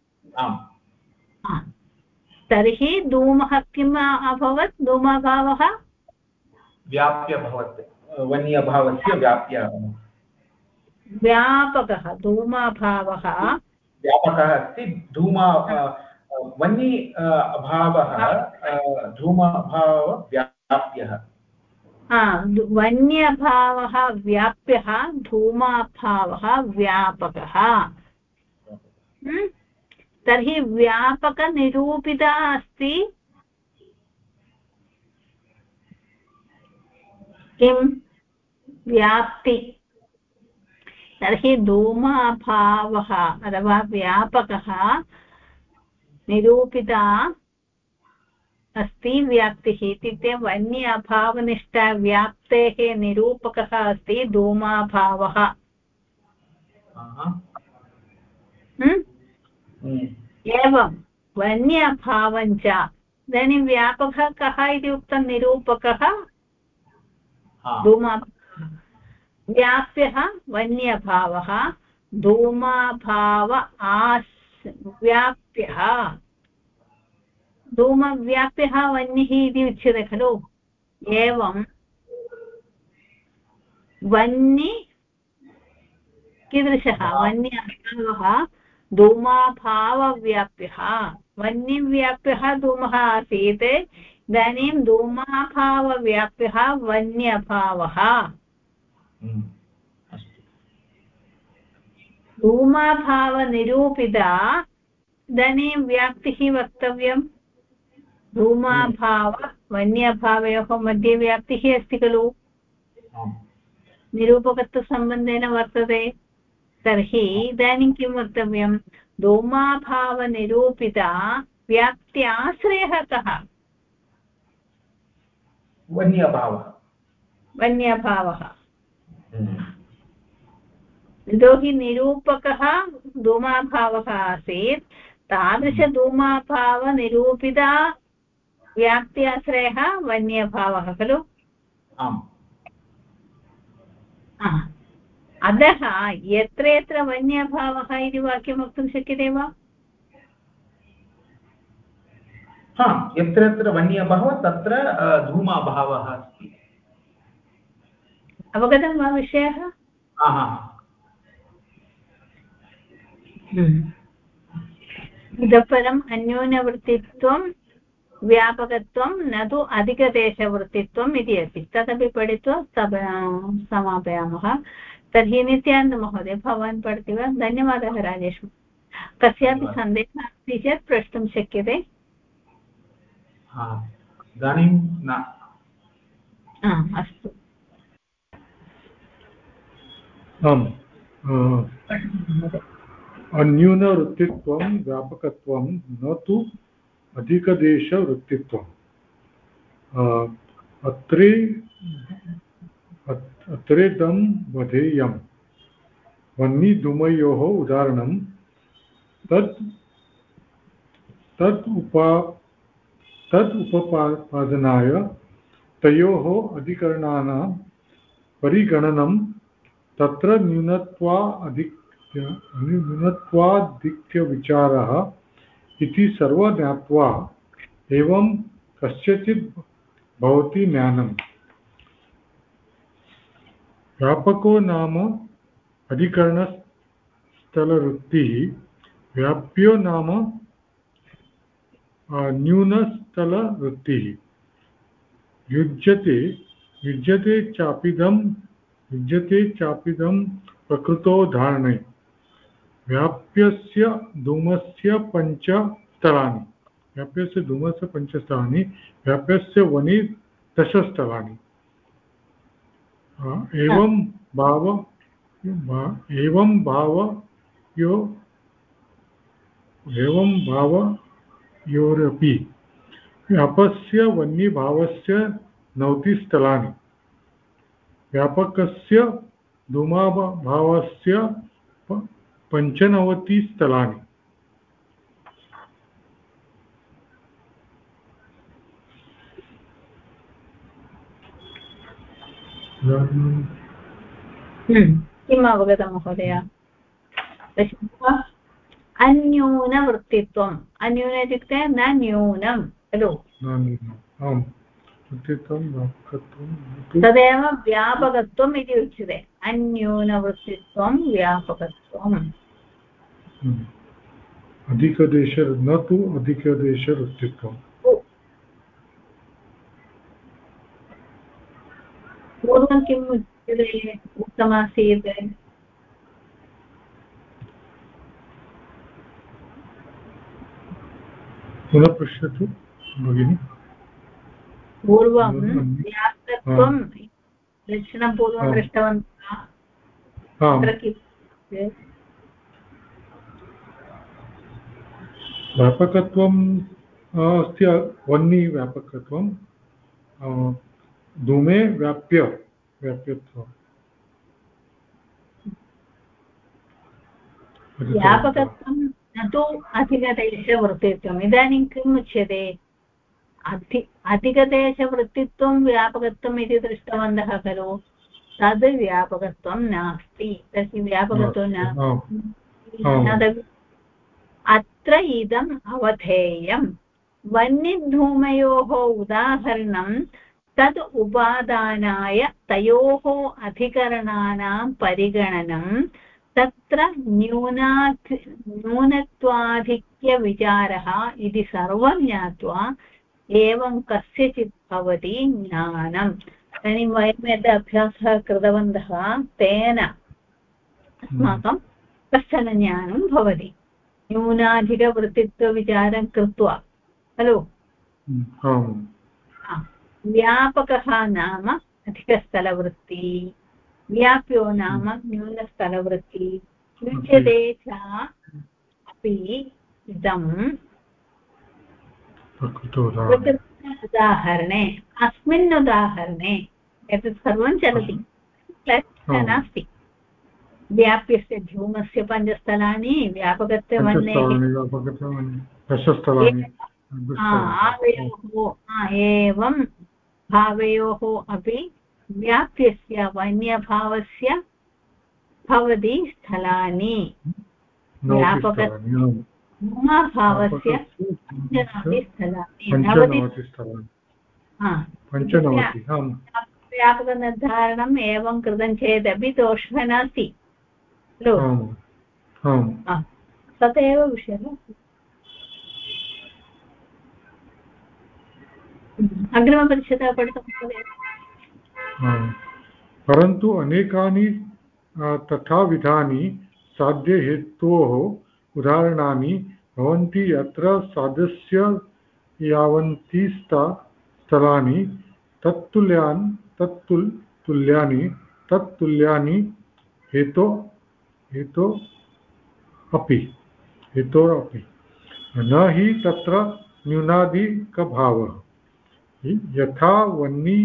तर्हि धूमः किम् अभवत्? धूमाभावः व्याप्यभवत्, वन्यभावस्य व्याप्य व्यापकः। धूमाभावः व्यापकः अस्ति। वन्य भावः धूमभावव्याप्यः। वन्यभावः व्याप्यः, धूमाभावः व्यापकः। तर्हि व्यापकनिरूपिता अस्ति किं? व्याप्ति। तर्हि धूमाभावः अथवा व्यापकः निरूपिता अस्ति व्याप्तिः। इत्युक्ते वन्य अभावनिष्ठा व्याप्तेः निरूपकः अस्ति धूमाभावः। एवं वन्य अभावञ्च। इदानीं व्यापकः कः इति उक्तं? निरूपकः धूमाभावः। व्याप्यः वन्यभावः, धूमाभाव व्याप्यः। धूमव्याप्यः वह्निः इति उच्यते खलु। एवं वह्नि कीदृशः? वह्न्यभावः धूमाभावव्याप्यः। वह्निव्याप्यः धूमः आसीत्, इदानीं धूमाभावव्याप्यः वन्यभावः। धूमाभावनिरूपिता इदानीं व्याप्तिः वक्तव्यं। धूमाभाव वन्यभावयोः मध्ये व्याप्तिः अस्ति खलु, निरूपकत्वसम्बन्धेन वर्तते। तर्हि इदानीं किं वक्तव्यं? धूमाभावनिरूपिता व्याप्त्याश्रयः कः? वन्यभावः। यतोहि निरूपकः धूमाभावः आसीत्, तादृशधूमाभावनिरूपिता व्याप्त्याश्रयः वन्यभावः खलु। अतः यत्र यत्र वन्यभावः इति वाक्यं वक्तुं शक्यते वा? यत्र यत्र वन्यभावः तत्र धूमाभावः अस्ति। अवगतं वा विषयः? इतः परम् अन्योन्यवृत्तित्वं व्यापकत्वं न तु अधिकदेशवृत्तित्वम् इति अस्ति। तदपि पठित्वा समापयामः। तर्हि नित्यानन्दमहोदय भवान् पठति वा? धन्यवादः राजेश। कस्यापि सन्देहः अस्ति चेत् प्रष्टुं शक्यते। इदानीं न। अस्तु। अन्यूनवृत्तित्वं व्यापकत्वं न तु अधिकदेशवृत्तित्वम्। अत्रेदं वधेयं वह्निधूमयोः उदाहरणं तद् उपपादनाय तयोः अधिकरणानां परिगणनं तत्र न्यूनत्वाधिक्यविचारः इति सर्वं ज्ञात्वा एवं कस्यचित् भवति ज्ञानम्। व्यापको नाम अधिकरणस्थलवृत्तिः, व्याप्यो नाम न्यूनस्थलवृत्तिः। युज्यते चापिदं प्रकृतो धारणे। व्याप्यस्य धूमस्य पञ्चस्थलानि, व्याप्यस्य वनि 10 स्थलानि। एवं भावयोरपि व्यापस्य वह्निभावस्य 90 स्थलानि, व्यापकस्य धूमाभावस्य 95 स्थलानि। किम् अवगतं महोदय? अन्यूनवृत्तित्वम्, अन्यून इत्युक्ते न न्यूनं खलु, तदेव व्यापकत्वम् इति उच्यते। अन्यूनवृत्तित्वं व्यापकत्वम्। अधिकदेश न तु अधिकदेशवृत्तित्वम्। पूर्वं किम् उच्यते उक्तमासीत्? पुनः पश्यतु भगिनि। पूर्वं व्याप्तत्वं दक्षिणं पूर्वं दृष्टवन्तः। व्यापकत्वम् अस्ति वह्नि व्यापकत्वं, धूमे व्याप्यत्वम्। व्यापकत्वं न तु अधिकदेशवृत्तित्वम्। इदानीं किम् उच्यते? अधिकदेशवृत्तित्वं व्यापकत्वम् इति दृष्टवन्तः खलु, तद् व्यापकत्वं नास्ति। तस्य व्यापकत्वं नास्ति। अत्र इदम् अवधेयम्। वह्निधूमयोः उदाहरणं तद् उपादानाय तयोः अधिकरणानां परिगणनं, तत्र न्यूनत्वाधिक्यविचारः इति सर्वं ज्ञात्वा एवं कस्यचित् भवति ज्ञानम्। इदानीं वयं यद् अभ्यासः कृतवन्तः तेन अस्माकं कश्चन ज्ञानं भवति, न्यूनाधिकवृत्तित्वविचारं कृत्वा खलु। व्यापकः नाम अधिकस्थलवृत्ति, व्याप्यो नाम न्यूनस्थलवृत्ति। युज्यते च अपि इदं उदाहरणे, अस्मिन् उदाहरणे एतत् सर्वं चलति, नास्ति। व्याप्यस्य धूमस्य 5 स्थलानि, व्यापकत्वे वह्नेः आवयोः एवं भावयोः अपि व्याप्यस्य वन्यभावस्य भवति स्थलानि, व्यापकभावस्य 95 स्थलानि। व्यापकनिर्धारणम् एवं कृतं चेदपि दोषः नास्ति खलु। तदेव विषयः। अग्रिमपरिच्छेदः पठितुं महोदय। परन्तु अनेकानि तथा विधानि साध्यहेतोः उदाहरणानि भवन्ति यत्र साध्यस्य यावन्ति स्थलानि तत्तुल्यानि हेतोरपि न हि तत्र न्यूनाधिकभावः। यथा वह्नि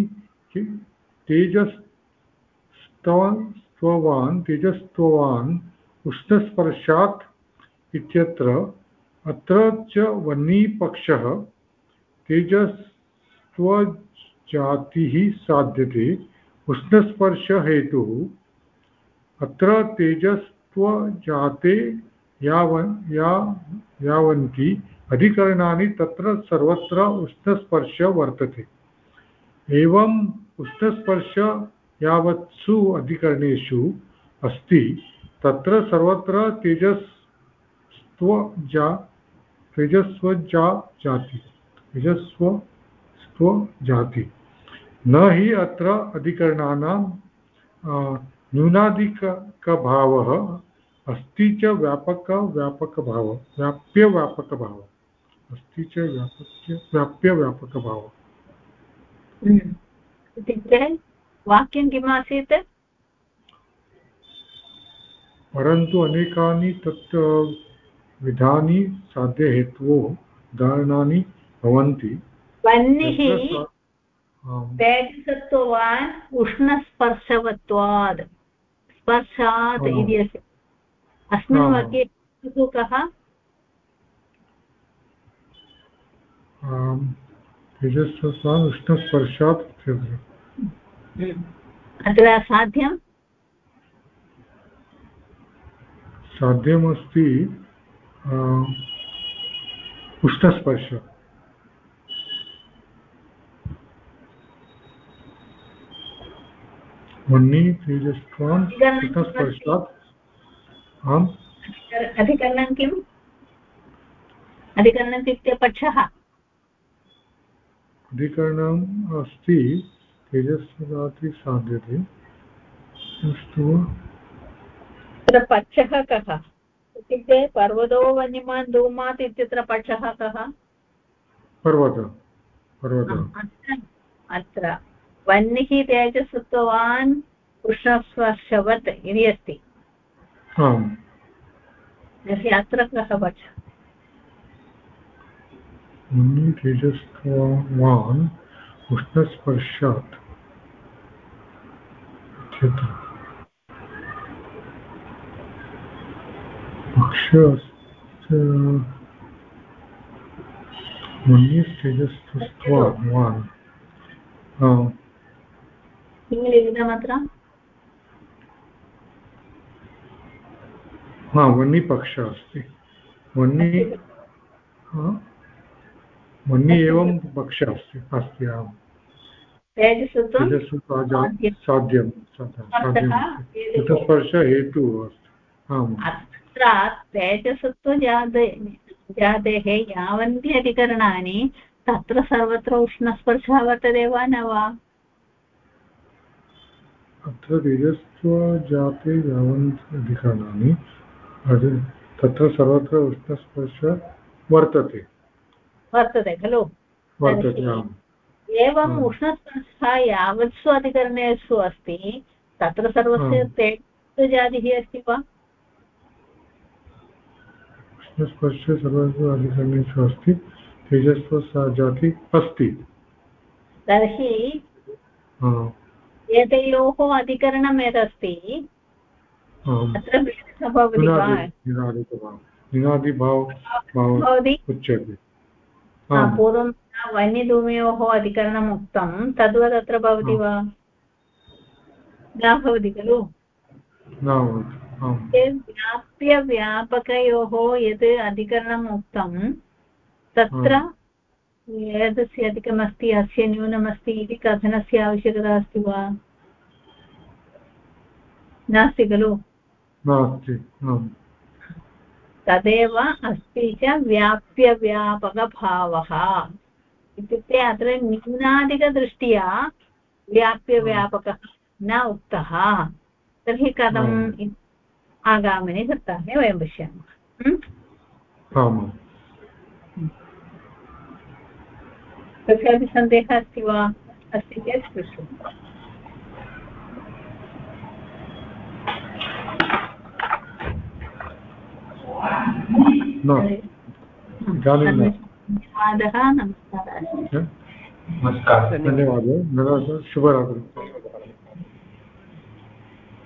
तेजस्त्ववान् उष्णस्पर्शात् इत्यत्र, अत्र च वह्निपक्षः तेजस्त्वजातिः साध्यते उष्णस्पर्शहेतुः। अत्र तेजस्त्वजाते यावन्ति अधिकरणानि तत्र सर्वत्र उष्णस्पर्श वर्तते। एवं उष्णस्पर्श यावत्सु अधिकरणेषु अस्ति तत्र सर्वत्र तेजस्त्वजाति। न हि अत्र अधिकरणानां न्यूनाधिकभावः अस्ति च व्याप्यव्यापकभावः अस्ति च व्याप्यव्यापकभावः। इत्युक्ते वाक्यं किम् आसीत्? परन्तु अनेकानि तत् विधानि साध्यहेतवो उदाहरणानि भवन्ति। वह्निः तेजसत्वान् उष्णस्पर्शवत्वात् स्पर्शात् इति अस्ति। अस्मिन् वाक्ये कः? तेजस्वान् उष्णस्पर्शात्। अत्र साध्यमस्ति उष्णस्पर्श वह्नि तेजस्त्वान् उष्णस्पर्शात् आम् अधिकरणं किम् अधिकरणम् इत्युक्ते पक्षः अधिकरणम् अस्ति तेजस्वदाति साध्यते अस्तु तत्र पक्षः कः इत्युक्ते पर्वतो वन्यमान् धूमात् इत्यत्र पक्षः कः पर्वतः अत्र वह्निः तेजसत्वान् उष्णस्पर्शवत् इति अस्ति आम् तर्हि अत्र कः पक्षः वह्नि तेजस्त्वान् उष्णस्पर्शात् तेजस्त्वान् किं लिखितमत्र वह्निपक्षः अस्ति वह्नि एवं पक्षः अस्ति आम् साध्यं उष्णस्पर्श हेतुः अस्ति आम् अत्र तेजसत्वजातेः यावन्ति अधिकरणानि तत्र सर्वत्र उष्णस्पर्शः वर्तते वा न वा अत्र तेजस्त्वजाते यावन्ति अधिकरणानि तत्र सर्वत्र उष्णस्पर्श वर्तते खलु एवम् उष्णस्पर्शः यावत्सु अधिकरणेषु अस्ति तत्र सर्वस्य तेजस्जातिः अस्ति वा उष्णस्पर्शे सर्वेषु अधिकरणेषु अस्ति तेजस्वजाति अस्ति तर्हि एतयोः अधिकरणं यदस्ति अत्र भेदः भवति वा निनादिभावः उच्यते पूर्वं वह्निधूमयोः अधिकरणम् उक्तं तद्वत् अत्र भवति वा न भवति खलु व्याप्यव्यापकयोः यत् अधिकरणम् उक्तं तत्र एतस्य अधिकमस्ति अस्य न्यूनमस्ति इति कथनस्य आवश्यकता अस्ति वा नास्ति खलु तदेव अस्ति च व्याप्यव्यापकभावः इत्युक्ते अत्र न्यूनाधिकदृष्ट्या व्याप्यव्यापकः न उक्तः तर्हि कथम् आगामिनि सप्ताहे वयं पश्यामः कस्यापि सन्देहः अस्ति वा अस्ति चेत् पृच्छतु धन्यवादः नमस्कारः धन्यवादः शुभरात्रिः